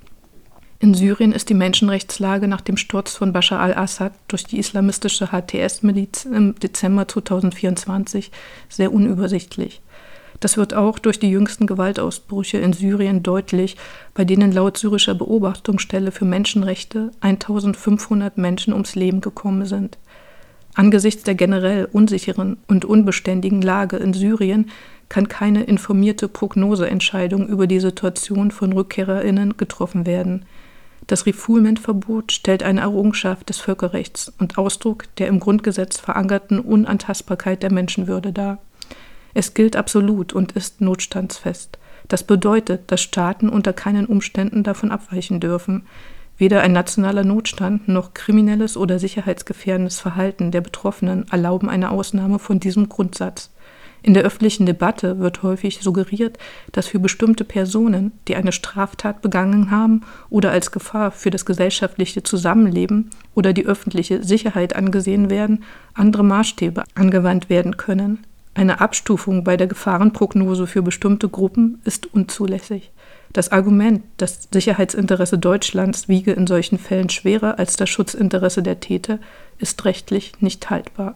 In Syrien ist die Menschenrechtslage nach dem Sturz von Bashar al-Assad durch die islamistische H T S-Miliz im Dezember zweitausendvierundzwanzig sehr unübersichtlich. Das wird auch durch die jüngsten Gewaltausbrüche in Syrien deutlich, bei denen laut syrischer Beobachtungsstelle für Menschenrechte eintausendfünfhundert Menschen ums Leben gekommen sind. Angesichts der generell unsicheren und unbeständigen Lage in Syrien kann keine informierte Prognoseentscheidung über die Situation von RückkehrerInnen getroffen werden. Das Refoulement-Verbot stellt eine Errungenschaft des Völkerrechts und Ausdruck der im Grundgesetz verankerten Unantastbarkeit der Menschenwürde dar. Es gilt absolut und ist notstandsfest. Das bedeutet, dass Staaten unter keinen Umständen davon abweichen dürfen. Weder ein nationaler Notstand noch kriminelles oder sicherheitsgefährdendes Verhalten der Betroffenen erlauben eine Ausnahme von diesem Grundsatz. In der öffentlichen Debatte wird häufig suggeriert, dass für bestimmte Personen, die eine Straftat begangen haben oder als Gefahr für das gesellschaftliche Zusammenleben oder die öffentliche Sicherheit angesehen werden, andere Maßstäbe angewandt werden können. Eine Abstufung bei der Gefahrenprognose für bestimmte Gruppen ist unzulässig. Das Argument, das Sicherheitsinteresse Deutschlands wiege in solchen Fällen schwerer als das Schutzinteresse der Täter, ist rechtlich nicht haltbar.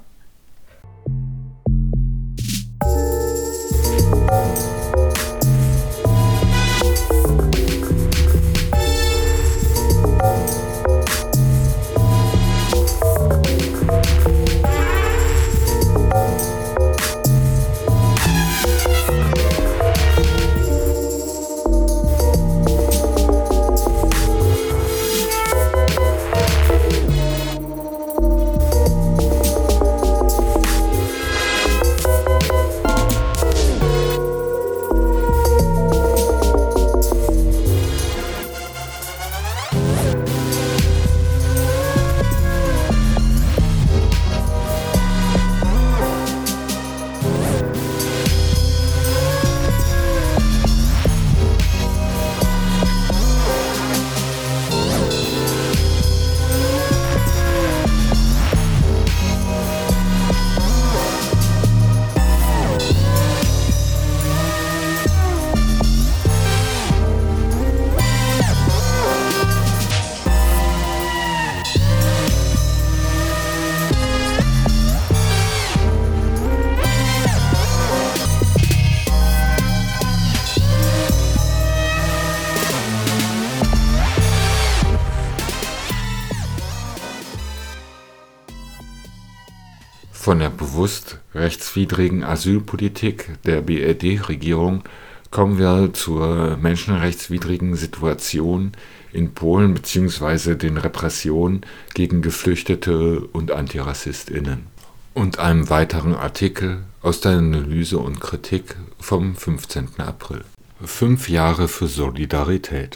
Von der bewusst rechtswidrigen Asylpolitik der B R D-Regierung kommen wir zur menschenrechtswidrigen Situation in Polen bzw. den Repressionen gegen Geflüchtete und AntirassistInnen. Und einem weiteren Artikel aus der Analyse und Kritik vom fünfzehnten April. Fünf Jahre für Solidarität.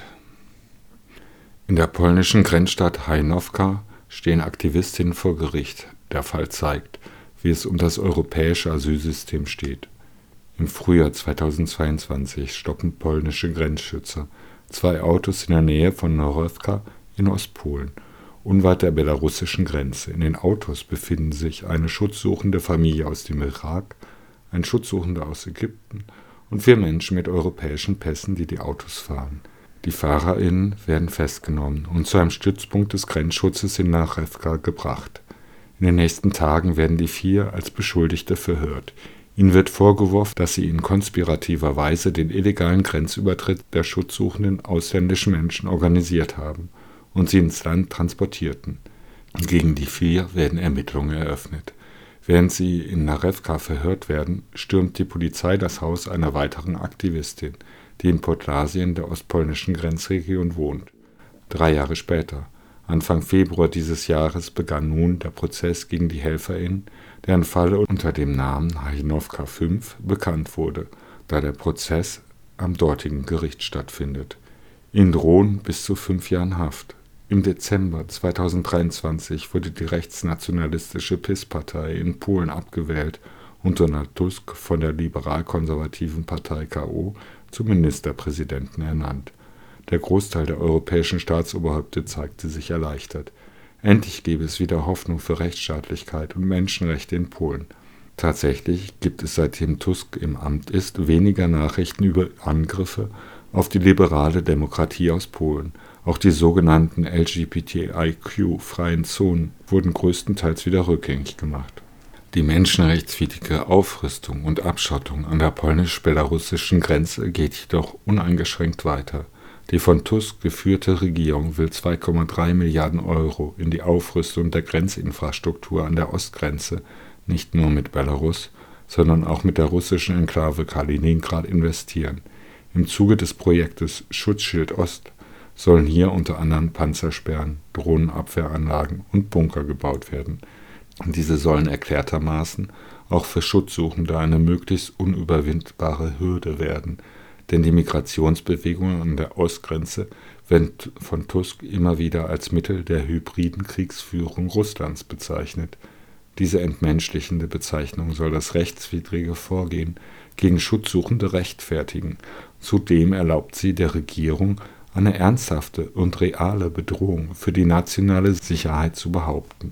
In der polnischen Grenzstadt Hajnówka stehen Aktivistinnen vor Gericht. Der Fall zeigt, wie es um das europäische Asylsystem steht. Im Frühjahr zweitausendzweiundzwanzig stoppen polnische Grenzschützer zwei Autos in der Nähe von Norówka in Ostpolen, unweit der belarussischen Grenze. In den Autos befinden sich eine schutzsuchende Familie aus dem Irak, ein Schutzsuchender aus Ägypten und vier Menschen mit europäischen Pässen, die die Autos fahren. Die FahrerInnen werden festgenommen und zu einem Stützpunkt des Grenzschutzes in Narewka gebracht. In den nächsten Tagen werden die vier als Beschuldigte verhört. Ihnen wird vorgeworfen, dass sie in konspirativer Weise den illegalen Grenzübertritt der schutzsuchenden ausländischen Menschen organisiert haben und sie ins Land transportierten. Gegen die vier werden Ermittlungen eröffnet. Während sie in Narewka verhört werden, stürmt die Polizei das Haus einer weiteren Aktivistin, die in Podlasien, der ostpolnischen Grenzregion, wohnt. Drei Jahre später, Anfang Februar dieses Jahres, begann nun der Prozess gegen die HelferInnen, deren Fall unter dem Namen Hajnówka fünf bekannt wurde, da der Prozess am dortigen Gericht stattfindet. Ihnen drohen bis zu fünf Jahren Haft. Im Dezember zweitausenddreiundzwanzig wurde die rechtsnationalistische PiS-Partei in Polen abgewählt und Donald Tusk von der liberal-konservativen Partei K O zum Ministerpräsidenten ernannt. Der Großteil der europäischen Staatsoberhäupter zeigte sich erleichtert. Endlich gäbe es wieder Hoffnung für Rechtsstaatlichkeit und Menschenrechte in Polen. Tatsächlich gibt es, seitdem Tusk im Amt ist, weniger Nachrichten über Angriffe auf die liberale Demokratie aus Polen. Auch die sogenannten L G B T I Q-freien Zonen wurden größtenteils wieder rückgängig gemacht. Die menschenrechtswidrige Aufrüstung und Abschottung an der polnisch-belarussischen Grenze geht jedoch uneingeschränkt weiter. Die von Tusk geführte Regierung will zwei Komma drei Milliarden Euro in die Aufrüstung der Grenzinfrastruktur an der Ostgrenze, nicht nur mit Belarus, sondern auch mit der russischen Enklave Kaliningrad investieren. Im Zuge des Projektes Schutzschild Ost sollen hier unter anderem Panzersperren, Drohnenabwehranlagen und Bunker gebaut werden. Diese sollen erklärtermaßen auch für Schutzsuchende eine möglichst unüberwindbare Hürde werden, denn die Migrationsbewegungen an der Ostgrenze werden von Tusk immer wieder als Mittel der hybriden Kriegsführung Russlands bezeichnet. Diese entmenschlichende Bezeichnung soll das rechtswidrige Vorgehen gegen Schutzsuchende rechtfertigen. Zudem erlaubt sie der Regierung, eine ernsthafte und reale Bedrohung für die nationale Sicherheit zu behaupten.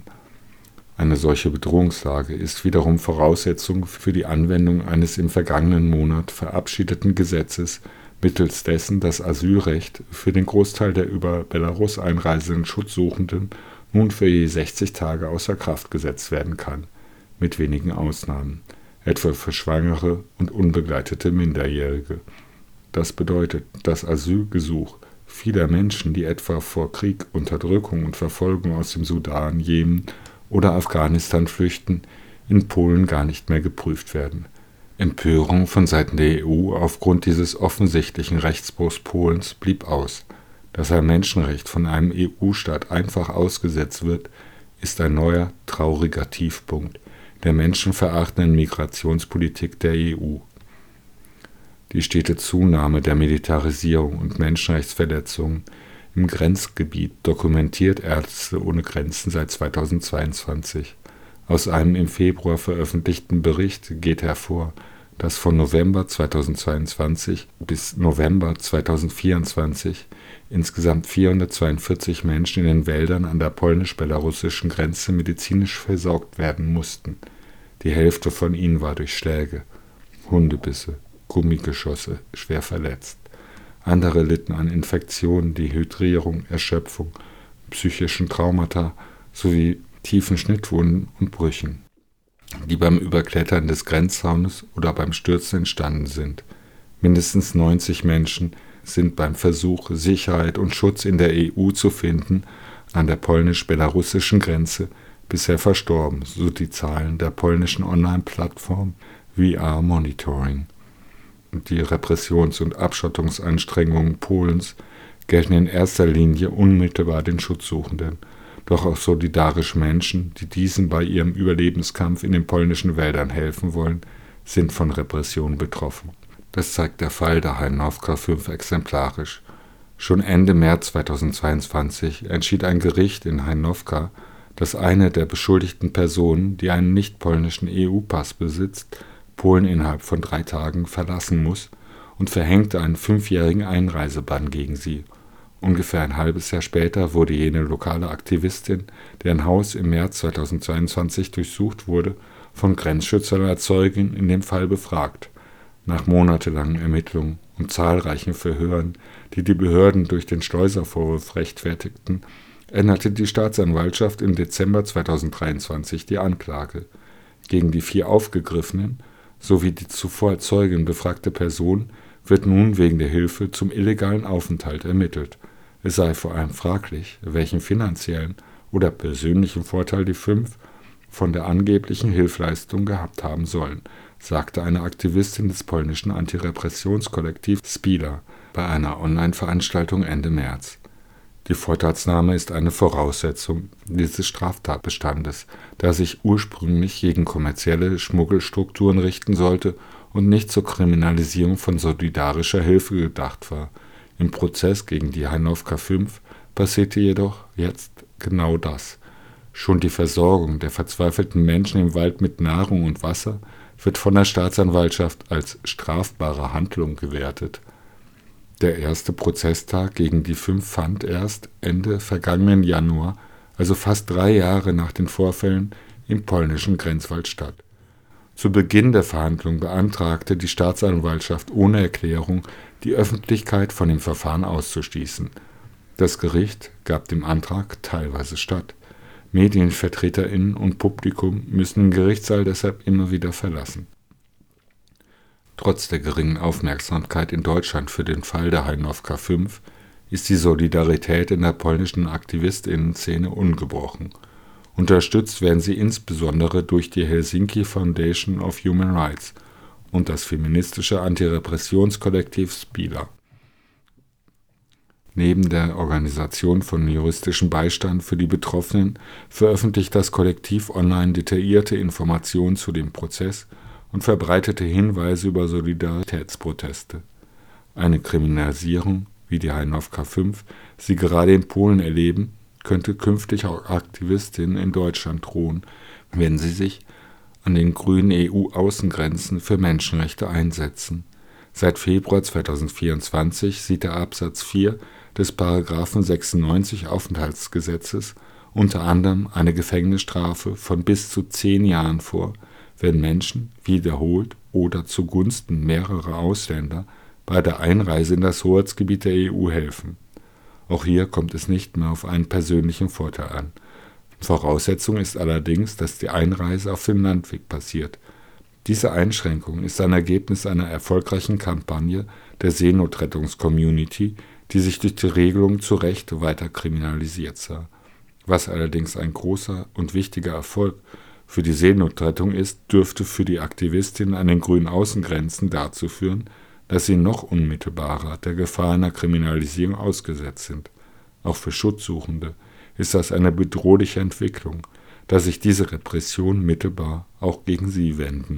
Eine solche Bedrohungslage ist wiederum Voraussetzung für die Anwendung eines im vergangenen Monat verabschiedeten Gesetzes, mittels dessen das Asylrecht für den Großteil der über Belarus einreisenden Schutzsuchenden nun für je sechzig Tage außer Kraft gesetzt werden kann, mit wenigen Ausnahmen, etwa für Schwangere und unbegleitete Minderjährige. Das bedeutet, dass Asylgesuch vieler Menschen, die etwa vor Krieg, Unterdrückung und Verfolgung aus dem Sudan, Jemen oder Afghanistan flüchten, in Polen gar nicht mehr geprüft werden. Empörung von Seiten der E U aufgrund dieses offensichtlichen Rechtsbruchs Polens blieb aus. Dass ein Menschenrecht von einem E U-Staat einfach ausgesetzt wird, ist ein neuer, trauriger Tiefpunkt der menschenverachtenden Migrationspolitik der E U. Die stete Zunahme der Militarisierung und Menschenrechtsverletzungen im Grenzgebiet dokumentiert Ärzte ohne Grenzen seit zweitausendzweiundzwanzig. Aus einem im Februar veröffentlichten Bericht geht hervor, dass von November zweitausendzweiundzwanzig bis November zweitausendvierundzwanzig insgesamt vierhundertzweiundvierzig Menschen in den Wäldern an der polnisch-belarussischen Grenze medizinisch versorgt werden mussten. Die Hälfte von ihnen war durch Schläge, Hundebisse, Gummigeschosse schwer verletzt. Andere litten an Infektionen, Dehydrierung, Erschöpfung, psychischen Traumata sowie tiefen Schnittwunden und Brüchen, die beim Überklettern des Grenzzaunes oder beim Stürzen entstanden sind. Mindestens neunzig Menschen sind beim Versuch, Sicherheit und Schutz in der E U zu finden, an der polnisch-belarussischen Grenze bisher verstorben, so die Zahlen der polnischen Online-Plattform V R Monitoring. Die Repressions- und Abschottungsanstrengungen Polens gelten in erster Linie unmittelbar den Schutzsuchenden, doch auch solidarische Menschen, die diesen bei ihrem Überlebenskampf in den polnischen Wäldern helfen wollen, sind von Repressionen betroffen. Das zeigt der Fall der Hajnówka fünf exemplarisch. Schon Ende März zweitausendzweiundzwanzig entschied ein Gericht in Hajnówka, dass eine der beschuldigten Personen, die einen nicht-polnischen E U-Pass besitzt, Polen innerhalb von drei Tagen verlassen muss und verhängte einen fünfjährigen Einreisebann gegen sie. Ungefähr ein halbes Jahr später wurde jene lokale Aktivistin, deren Haus im März zweitausendzweiundzwanzig durchsucht wurde, von Grenzschützern als Zeugin in dem Fall befragt. Nach monatelangen Ermittlungen und zahlreichen Verhören, die die Behörden durch den Schleuservorwurf rechtfertigten, änderte die Staatsanwaltschaft im Dezember zweitausenddreiundzwanzig die Anklage. Gegen die vier Aufgegriffenen sowie die zuvor als Zeugin befragte Person wird nun wegen der Hilfe zum illegalen Aufenthalt ermittelt. Es sei vor allem fraglich, welchen finanziellen oder persönlichen Vorteil die fünf von der angeblichen Hilfeleistung gehabt haben sollen, sagte eine Aktivistin des polnischen Antirepressionskollektivs Spila bei einer Online-Veranstaltung Ende März. Die Vorteilsnahme ist eine Voraussetzung dieses Straftatbestandes, da sich ursprünglich gegen kommerzielle Schmuggelstrukturen richten sollte und nicht zur Kriminalisierung von solidarischer Hilfe gedacht war. Im Prozess gegen die Hajnówka fünf passierte jedoch jetzt genau das. Schon die Versorgung der verzweifelten Menschen im Wald mit Nahrung und Wasser wird von der Staatsanwaltschaft als strafbare Handlung gewertet. Der erste Prozesstag gegen die fünf fand erst Ende vergangenen Januar, also fast drei Jahre nach den Vorfällen, im polnischen Grenzwald statt. Zu Beginn der Verhandlung beantragte die Staatsanwaltschaft ohne Erklärung, die Öffentlichkeit von dem Verfahren auszuschließen. Das Gericht gab dem Antrag teilweise statt. MedienvertreterInnen und Publikum müssen den Gerichtssaal deshalb immer wieder verlassen. Trotz der geringen Aufmerksamkeit in Deutschland für den Fall der Hajnówka fünf ist die Solidarität in der polnischen AktivistInnen-Szene ungebrochen. Unterstützt werden sie insbesondere durch die Helsinki Foundation of Human Rights und das feministische Antirepressionskollektiv Spila. Neben der Organisation von juristischem Beistand für die Betroffenen veröffentlicht das Kollektiv online detaillierte Informationen zu dem Prozess und verbreitete Hinweise über Solidaritätsproteste. Eine Kriminalisierung, wie die Hajnówka fünf sie gerade in Polen erleben, könnte künftig auch Aktivistinnen in Deutschland drohen, wenn sie sich an den grünen E U-Außengrenzen für Menschenrechte einsetzen. Seit Februar zweitausendvierundzwanzig sieht der Absatz vier des Paragraphen sechsundneunzig Aufenthaltsgesetzes unter anderem eine Gefängnisstrafe von bis zu zehn Jahren vor, wenn Menschen wiederholt oder zugunsten mehrerer Ausländer bei der Einreise in das Hoheitsgebiet der E U helfen. Auch hier kommt es nicht mehr auf einen persönlichen Vorteil an. Voraussetzung ist allerdings, dass die Einreise auf dem Landweg passiert. Diese Einschränkung ist ein Ergebnis einer erfolgreichen Kampagne der Seenotrettungs-Community, die sich durch die Regelung zu Recht weiter kriminalisiert sah. Was allerdings ein großer und wichtiger Erfolg für die Seenotrettung ist, dürfte für die Aktivistinnen an den grünen Außengrenzen dazu führen, dass sie noch unmittelbarer der Gefahr einer Kriminalisierung ausgesetzt sind. Auch für Schutzsuchende ist das eine bedrohliche Entwicklung, da sich diese Repressionen mittelbar auch gegen sie wenden.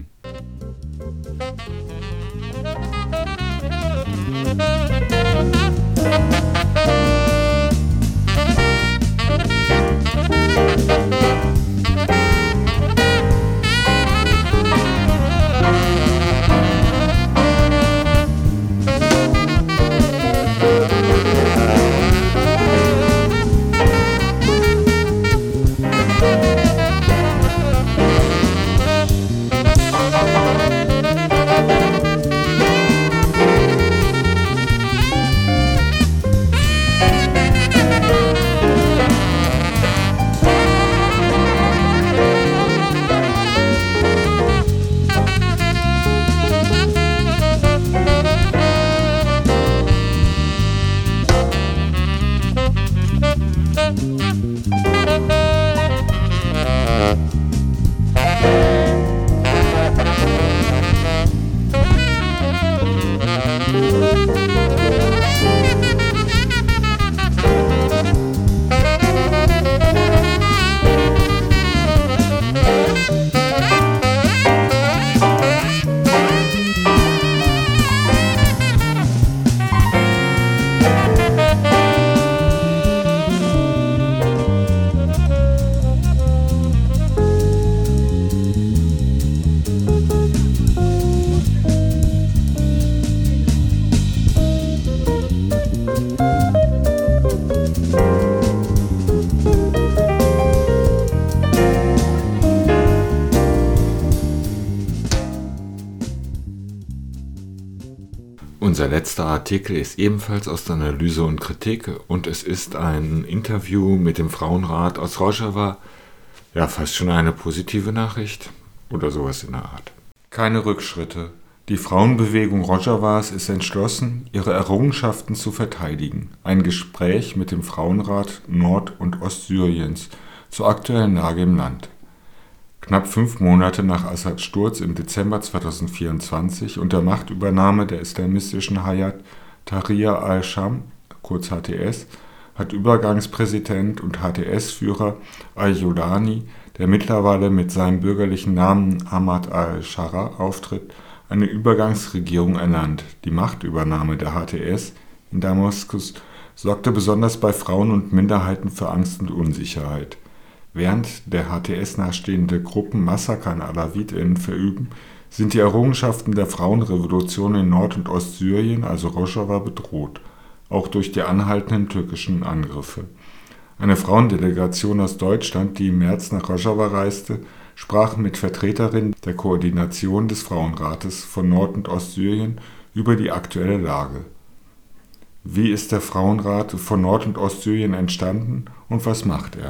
Unser letzter Artikel ist ebenfalls aus der Analyse und Kritik und es ist ein Interview mit dem Frauenrat aus Rojava. Ja, fast schon eine positive Nachricht oder sowas in der Art. Keine Rückschritte. Die Frauenbewegung Rojawas ist entschlossen, ihre Errungenschaften zu verteidigen. Ein Gespräch mit dem Frauenrat Nord- und Ostsyriens zur aktuellen Lage im Land. Knapp fünf Monate nach Assads Sturz im Dezember zweitausendvierundzwanzig und der Machtübernahme der islamistischen Hayat Tahrir al-Sham, kurz H T S, hat Übergangspräsident und H T S-Führer al-Jolani, der mittlerweile mit seinem bürgerlichen Namen Ahmad al-Shara auftritt, eine Übergangsregierung ernannt. Die Machtübernahme der H T S in Damaskus sorgte besonders bei Frauen und Minderheiten für Angst und Unsicherheit. Während der H T S nahestehende Gruppen Massaker an AlawitInnen verüben, sind die Errungenschaften der Frauenrevolution in Nord- und Ostsyrien, also Rojava, bedroht, auch durch die anhaltenden türkischen Angriffe. Eine Frauendelegation aus Deutschland, die im März nach Rojava reiste, sprach mit Vertreterinnen der Koordination des Frauenrates von Nord- und Ostsyrien über die aktuelle Lage. Wie ist der Frauenrat von Nord- und Ostsyrien entstanden und was macht er?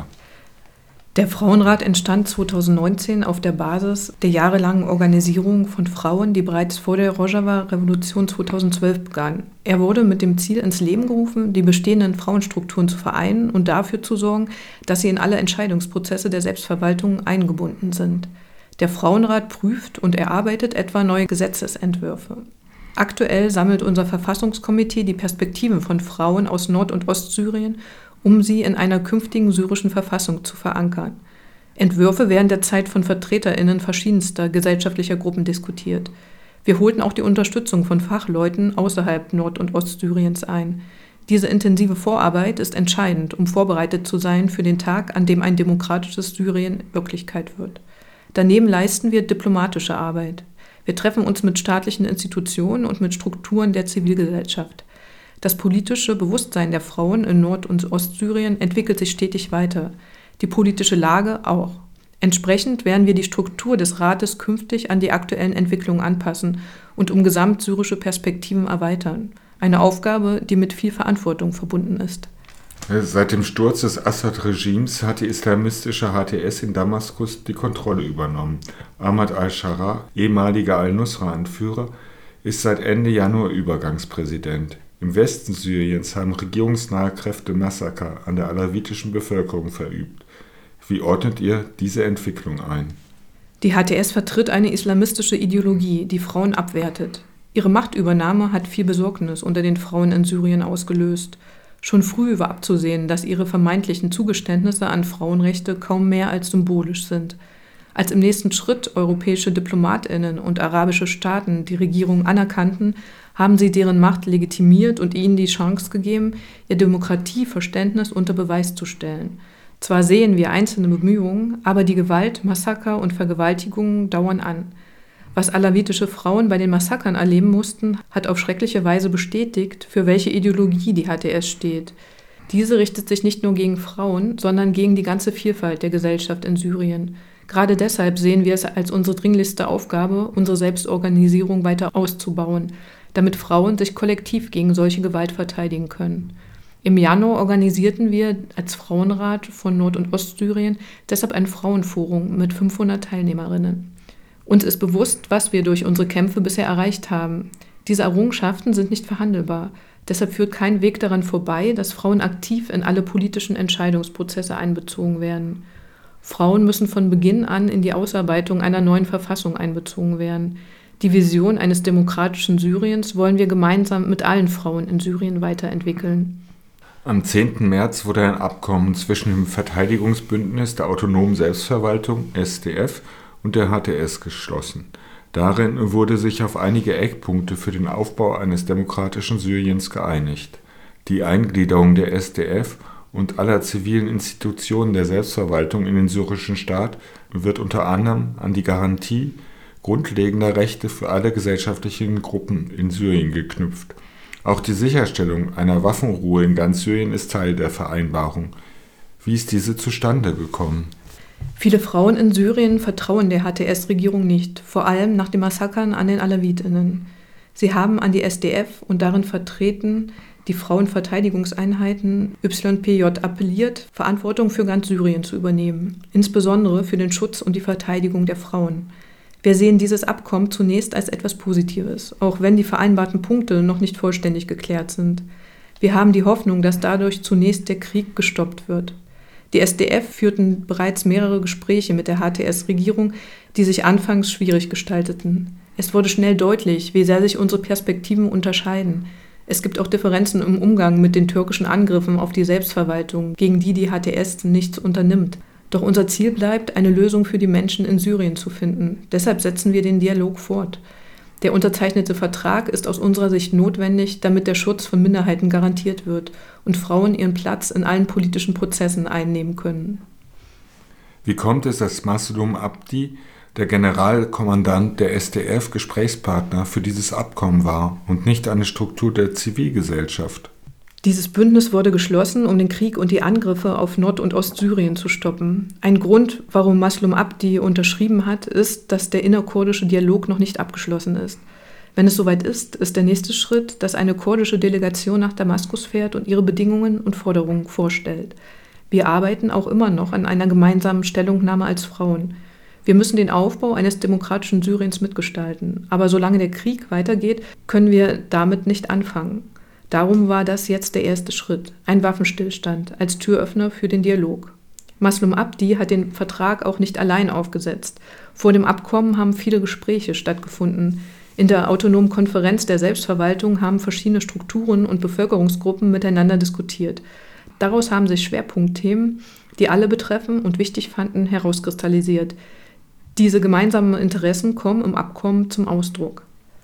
Der Frauenrat entstand zweitausendneunzehn auf der Basis der jahrelangen Organisierung von Frauen, die bereits vor der Rojava-Revolution zweitausendzwölf begann. Er wurde mit dem Ziel ins Leben gerufen, die bestehenden Frauenstrukturen zu vereinen und dafür zu sorgen, dass sie in alle Entscheidungsprozesse der Selbstverwaltung eingebunden sind. Der Frauenrat prüft und erarbeitet etwa neue Gesetzesentwürfe. Aktuell sammelt unser Verfassungskomitee die Perspektiven von Frauen aus Nord- und Ostsyrien, um sie in einer künftigen syrischen Verfassung zu verankern. Entwürfe werden derzeit von VertreterInnen verschiedenster gesellschaftlicher Gruppen diskutiert. Wir holten auch die Unterstützung von Fachleuten außerhalb Nord- und Ostsyriens ein. Diese intensive Vorarbeit ist entscheidend, um vorbereitet zu sein für den Tag, an dem ein demokratisches Syrien Wirklichkeit wird. Daneben leisten wir diplomatische Arbeit. Wir treffen uns mit staatlichen Institutionen und mit Strukturen der Zivilgesellschaft. Das politische Bewusstsein der Frauen in Nord- und Ostsyrien entwickelt sich stetig weiter, die politische Lage auch. Entsprechend werden wir die Struktur des Rates künftig an die aktuellen Entwicklungen anpassen und um gesamtsyrische Perspektiven erweitern. Eine Aufgabe, die mit viel Verantwortung verbunden ist. Seit dem Sturz des Assad-Regimes hat die islamistische H T S in Damaskus die Kontrolle übernommen. Ahmad al-Shara, ehemaliger Al-Nusra-Anführer, ist seit Ende Januar Übergangspräsident. Im Westen Syriens haben regierungsnahe Kräfte Massaker an der alawitischen Bevölkerung verübt. Wie ordnet ihr diese Entwicklung ein? Die H T S vertritt eine islamistische Ideologie, die Frauen abwertet. Ihre Machtübernahme hat viel Besorgnis unter den Frauen in Syrien ausgelöst. Schon früh war abzusehen, dass ihre vermeintlichen Zugeständnisse an Frauenrechte kaum mehr als symbolisch sind. Als im nächsten Schritt europäische DiplomatInnen und arabische Staaten die Regierung anerkannten, haben sie deren Macht legitimiert und ihnen die Chance gegeben, ihr Demokratieverständnis unter Beweis zu stellen. Zwar sehen wir einzelne Bemühungen, aber die Gewalt, Massaker und Vergewaltigungen dauern an. Was alawitische Frauen bei den Massakern erleben mussten, hat auf schreckliche Weise bestätigt, für welche Ideologie die H T S steht. Diese richtet sich nicht nur gegen Frauen, sondern gegen die ganze Vielfalt der Gesellschaft in Syrien. Gerade deshalb sehen wir es als unsere dringlichste Aufgabe, unsere Selbstorganisierung weiter auszubauen, damit Frauen sich kollektiv gegen solche Gewalt verteidigen können. Im Januar organisierten wir als Frauenrat von Nord- und Ostsyrien deshalb ein Frauenforum mit fünfhundert Teilnehmerinnen. Uns ist bewusst, was wir durch unsere Kämpfe bisher erreicht haben. Diese Errungenschaften sind nicht verhandelbar. Deshalb führt kein Weg daran vorbei, dass Frauen aktiv in alle politischen Entscheidungsprozesse einbezogen werden. Frauen müssen von Beginn an in die Ausarbeitung einer neuen Verfassung einbezogen werden. Die Vision eines demokratischen Syriens wollen wir gemeinsam mit allen Frauen in Syrien weiterentwickeln. Am zehnten März wurde ein Abkommen zwischen dem Verteidigungsbündnis der Autonomen Selbstverwaltung S D F und der H T S geschlossen. Darin wurde sich auf einige Eckpunkte für den Aufbau eines demokratischen Syriens geeinigt. Die Eingliederung der S D F und aller zivilen Institutionen der Selbstverwaltung in den syrischen Staat wird unter anderem an die Garantie grundlegender Rechte für alle gesellschaftlichen Gruppen in Syrien geknüpft. Auch die Sicherstellung einer Waffenruhe in ganz Syrien ist Teil der Vereinbarung. Wie ist diese zustande gekommen? Viele Frauen in Syrien vertrauen der H T S-Regierung nicht, vor allem nach den Massakern an den AlawitInnen. Sie haben an die S D F und darin vertreten die Frauenverteidigungseinheiten Y P J appelliert, Verantwortung für ganz Syrien zu übernehmen, insbesondere für den Schutz und die Verteidigung der Frauen. Wir sehen dieses Abkommen zunächst als etwas Positives, auch wenn die vereinbarten Punkte noch nicht vollständig geklärt sind. Wir haben die Hoffnung, dass dadurch zunächst der Krieg gestoppt wird. Die S D F führten bereits mehrere Gespräche mit der H T S-Regierung, die sich anfangs schwierig gestalteten. Es wurde schnell deutlich, wie sehr sich unsere Perspektiven unterscheiden. Es gibt auch Differenzen im Umgang mit den türkischen Angriffen auf die Selbstverwaltung, gegen die die H T S nichts unternimmt. Doch unser Ziel bleibt, eine Lösung für die Menschen in Syrien zu finden. Deshalb setzen wir den Dialog fort. Der unterzeichnete Vertrag ist aus unserer Sicht notwendig, damit der Schutz von Minderheiten garantiert wird und Frauen ihren Platz in allen politischen Prozessen einnehmen können. Wie kommt es, dass Maslum Abdi, der Generalkommandant der S D F, Gesprächspartner für dieses Abkommen war und nicht eine Struktur der Zivilgesellschaft? Dieses Bündnis wurde geschlossen, um den Krieg und die Angriffe auf Nord- und Ostsyrien zu stoppen. Ein Grund, warum Maslum Abdi unterschrieben hat, ist, dass der innerkurdische Dialog noch nicht abgeschlossen ist. Wenn es soweit ist, ist der nächste Schritt, dass eine kurdische Delegation nach Damaskus fährt und ihre Bedingungen und Forderungen vorstellt. Wir arbeiten auch immer noch an einer gemeinsamen Stellungnahme als Frauen. Wir müssen den Aufbau eines demokratischen Syriens mitgestalten. Aber solange der Krieg weitergeht, können wir damit nicht anfangen. Darum war das jetzt der erste Schritt, ein Waffenstillstand als Türöffner für den Dialog. Maslum Abdi hat den Vertrag auch nicht allein aufgesetzt. Vor dem Abkommen haben viele Gespräche stattgefunden. In der Autonomen Konferenz der Selbstverwaltung haben verschiedene Strukturen und Bevölkerungsgruppen miteinander diskutiert. Daraus haben sich Schwerpunktthemen, die alle betreffen und wichtig fanden, herauskristallisiert. Diese gemeinsamen Interessen kommen im Abkommen zum Ausdruck.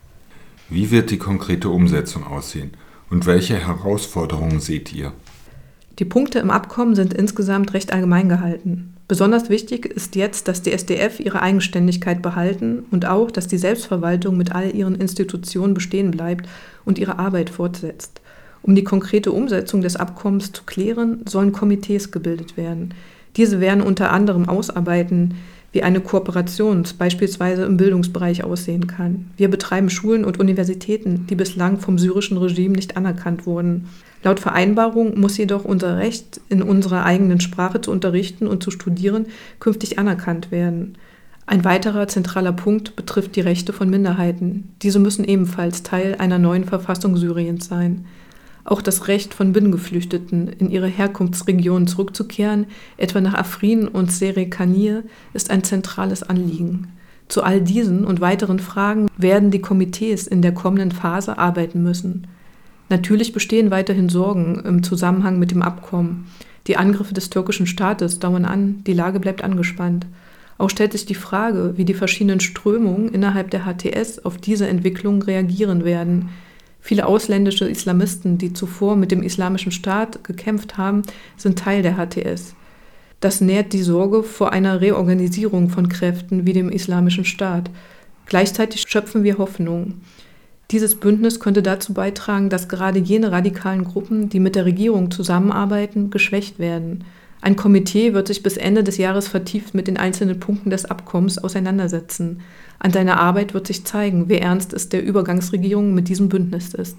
Wie wird die konkrete Umsetzung aussehen und welche Herausforderungen seht ihr? Die Punkte im Abkommen sind insgesamt recht allgemein gehalten. Besonders wichtig ist jetzt, dass die S D F ihre Eigenständigkeit behalten und auch, dass die Selbstverwaltung mit all ihren Institutionen bestehen bleibt und ihre Arbeit fortsetzt. Um die konkrete Umsetzung des Abkommens zu klären, sollen Komitees gebildet werden. Diese werden unter anderem ausarbeiten, wie eine Kooperation beispielsweise im Bildungsbereich aussehen kann. Wir betreiben Schulen und Universitäten, die bislang vom syrischen Regime nicht anerkannt wurden. Laut Vereinbarung muss jedoch unser Recht, in unserer eigenen Sprache zu unterrichten und zu studieren, künftig anerkannt werden. Ein weiterer zentraler Punkt betrifft die Rechte von Minderheiten. Diese müssen ebenfalls Teil einer neuen Verfassung Syriens sein. Auch das Recht von Binnengeflüchteten, in ihre Herkunftsregionen zurückzukehren, etwa nach Afrin und Serre-Kanir, ist ein zentrales Anliegen. Zu all diesen und weiteren Fragen werden die Komitees in der kommenden Phase arbeiten müssen. Natürlich bestehen weiterhin Sorgen im Zusammenhang mit dem Abkommen. Die Angriffe des türkischen Staates dauern an, die Lage bleibt angespannt. Auch stellt sich die Frage, wie die verschiedenen Strömungen innerhalb der H T S auf diese Entwicklung reagieren werden. Viele ausländische Islamisten, die zuvor mit dem Islamischen Staat gekämpft haben, sind Teil der H T S. Das nährt die Sorge vor einer Reorganisierung von Kräften wie dem Islamischen Staat. Gleichzeitig schöpfen wir Hoffnung. Dieses Bündnis könnte dazu beitragen, dass gerade jene radikalen Gruppen, die mit der Regierung zusammenarbeiten, geschwächt werden. Ein Komitee wird sich bis Ende des Jahres vertieft mit den einzelnen Punkten des Abkommens auseinandersetzen. An seiner Arbeit wird sich zeigen, wie ernst es der Übergangsregierung mit diesem Bündnis ist.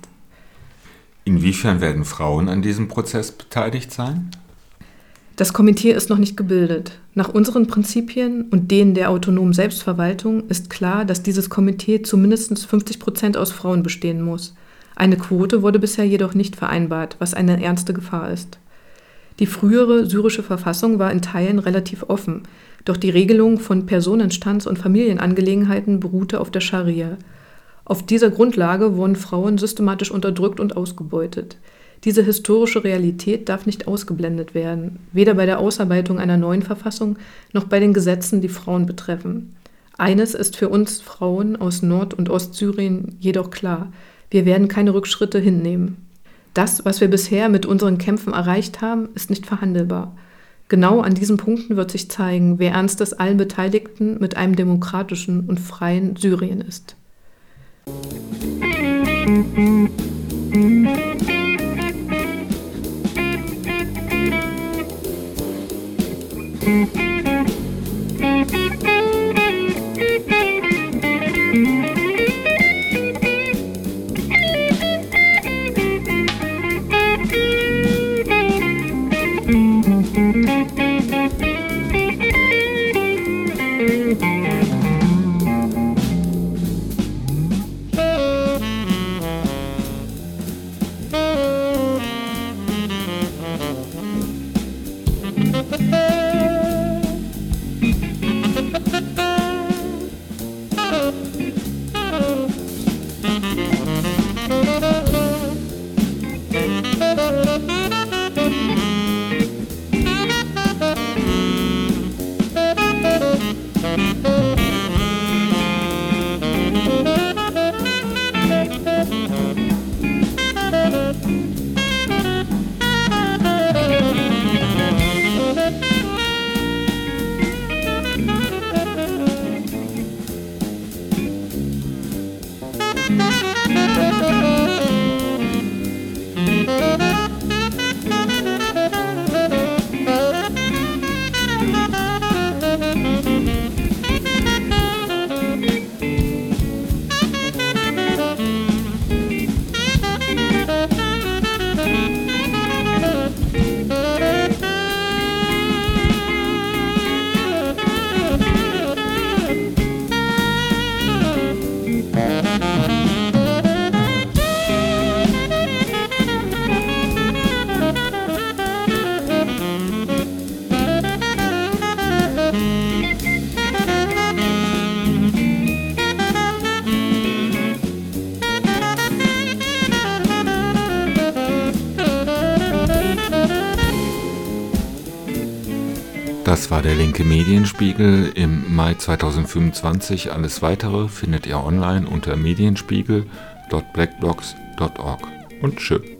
Inwiefern werden Frauen an diesem Prozess beteiligt sein? Das Komitee ist noch nicht gebildet. Nach unseren Prinzipien und denen der autonomen Selbstverwaltung ist klar, dass dieses Komitee zu mindestens fünfzig Prozent aus Frauen bestehen muss. Eine Quote wurde bisher jedoch nicht vereinbart, was eine ernste Gefahr ist. Die frühere syrische Verfassung war in Teilen relativ offen, doch die Regelung von Personenstands- und Familienangelegenheiten beruhte auf der Scharia. Auf dieser Grundlage wurden Frauen systematisch unterdrückt und ausgebeutet. Diese historische Realität darf nicht ausgeblendet werden, weder bei der Ausarbeitung einer neuen Verfassung noch bei den Gesetzen, die Frauen betreffen. Eines ist für uns Frauen aus Nord- und Ostsyrien jedoch klar: Wir werden keine Rückschritte hinnehmen. Das, was wir bisher mit unseren Kämpfen erreicht haben, ist nicht verhandelbar. Genau an diesen Punkten wird sich zeigen, wie ernst es allen Beteiligten mit einem demokratischen und freien Syrien ist. Das war der linke Medienspiegel im Mai zweitausendfünfundzwanzig. Alles weitere findet ihr online unter medienspiegel punkt blackblocks punkt org. Und tschüss.